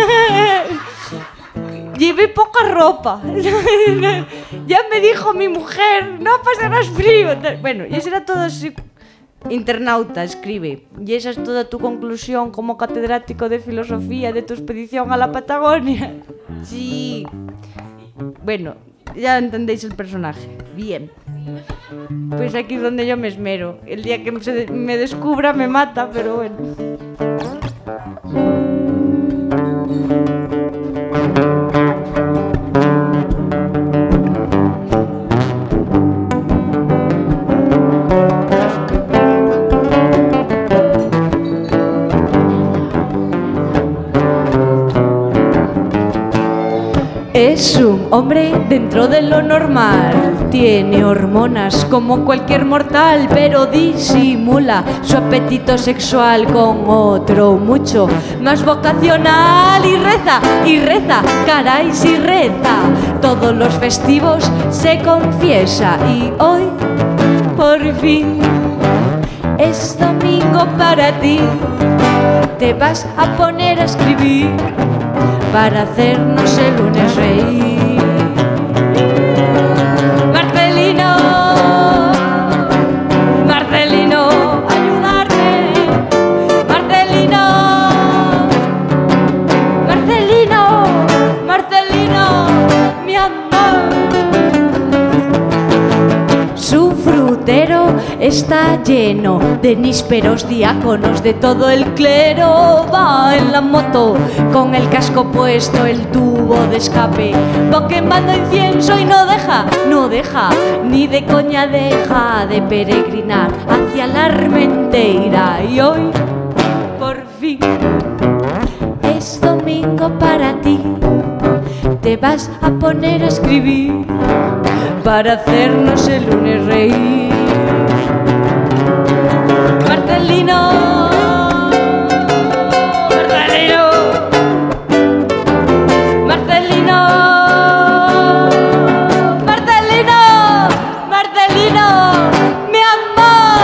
Llevé poca ropa. Ya me dijo mi mujer, no pasarás frío. Bueno, y eso era todo así. Internauta, escribe. Y esa es toda tu conclusión como catedrático de filosofía de tu expedición a la Patagonia. Sí. Bueno, ya entendéis el personaje. Bien. Pues aquí es donde yo me esmero. El día que se me descubra me mata, pero bueno. Es un hombre dentro de lo normal, tiene hormonas como cualquier mortal, pero disimula su apetito sexual con otro mucho más vocacional. Y reza, y reza, caray si reza, todos los festivos se confiesa. Y hoy, por fin, es domingo para ti, te vas a poner a escribir para hacernos el lunes reír. Marcelino, Marcelino, ayudarme. Marcelino, Marcelino, Marcelino, mi amor. Su frutero está lleno de nísperos diáconos de todo el clero. Va en la moto con el casco puesto, el tubo de escape va quemando incienso y no deja, no deja, ni de coña deja de peregrinar hacia la Armenteira. Y hoy, por fin, es domingo para ti, te vas a poner a escribir para hacernos el lunes reír. Marcelino, Marcelino, Marcelino, Marcelino, Marcelino, mi amor.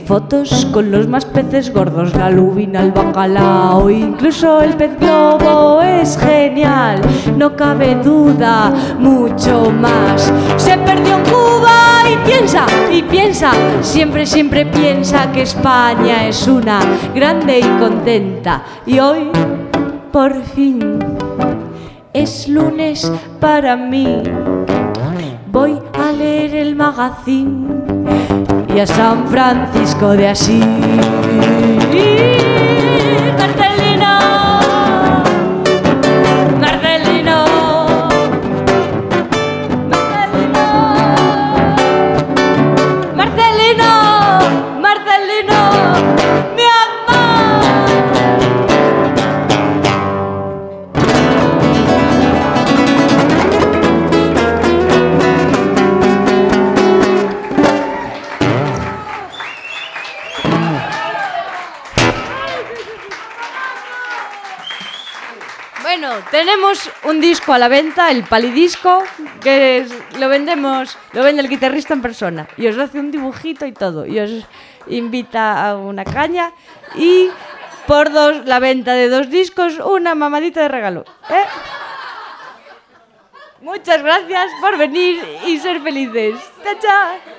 fotos con los más peces gordos, la lubina, el bacalao, incluso el pez globo es genial, no cabe duda, mucho más. Se perdió en Cuba y piensa, y piensa, siempre, siempre piensa que España es una grande y contenta. Y hoy, por fin, es lunes para mí. Voy a leer el magazine y a San Francisco de Asís. Marcelino, Marcelino, Marcelino, Marcelino, Marcelino, mi amor. Bueno, tenemos un disco a la venta, el Palidisco, que es- lo vendemos, lo vende el guitarrista en persona y os hace un dibujito y todo y os invita a una caña y por dos la venta de dos discos, una mamadita de regalo, ¿eh? Muchas gracias por venir y ser felices. Chao, chao.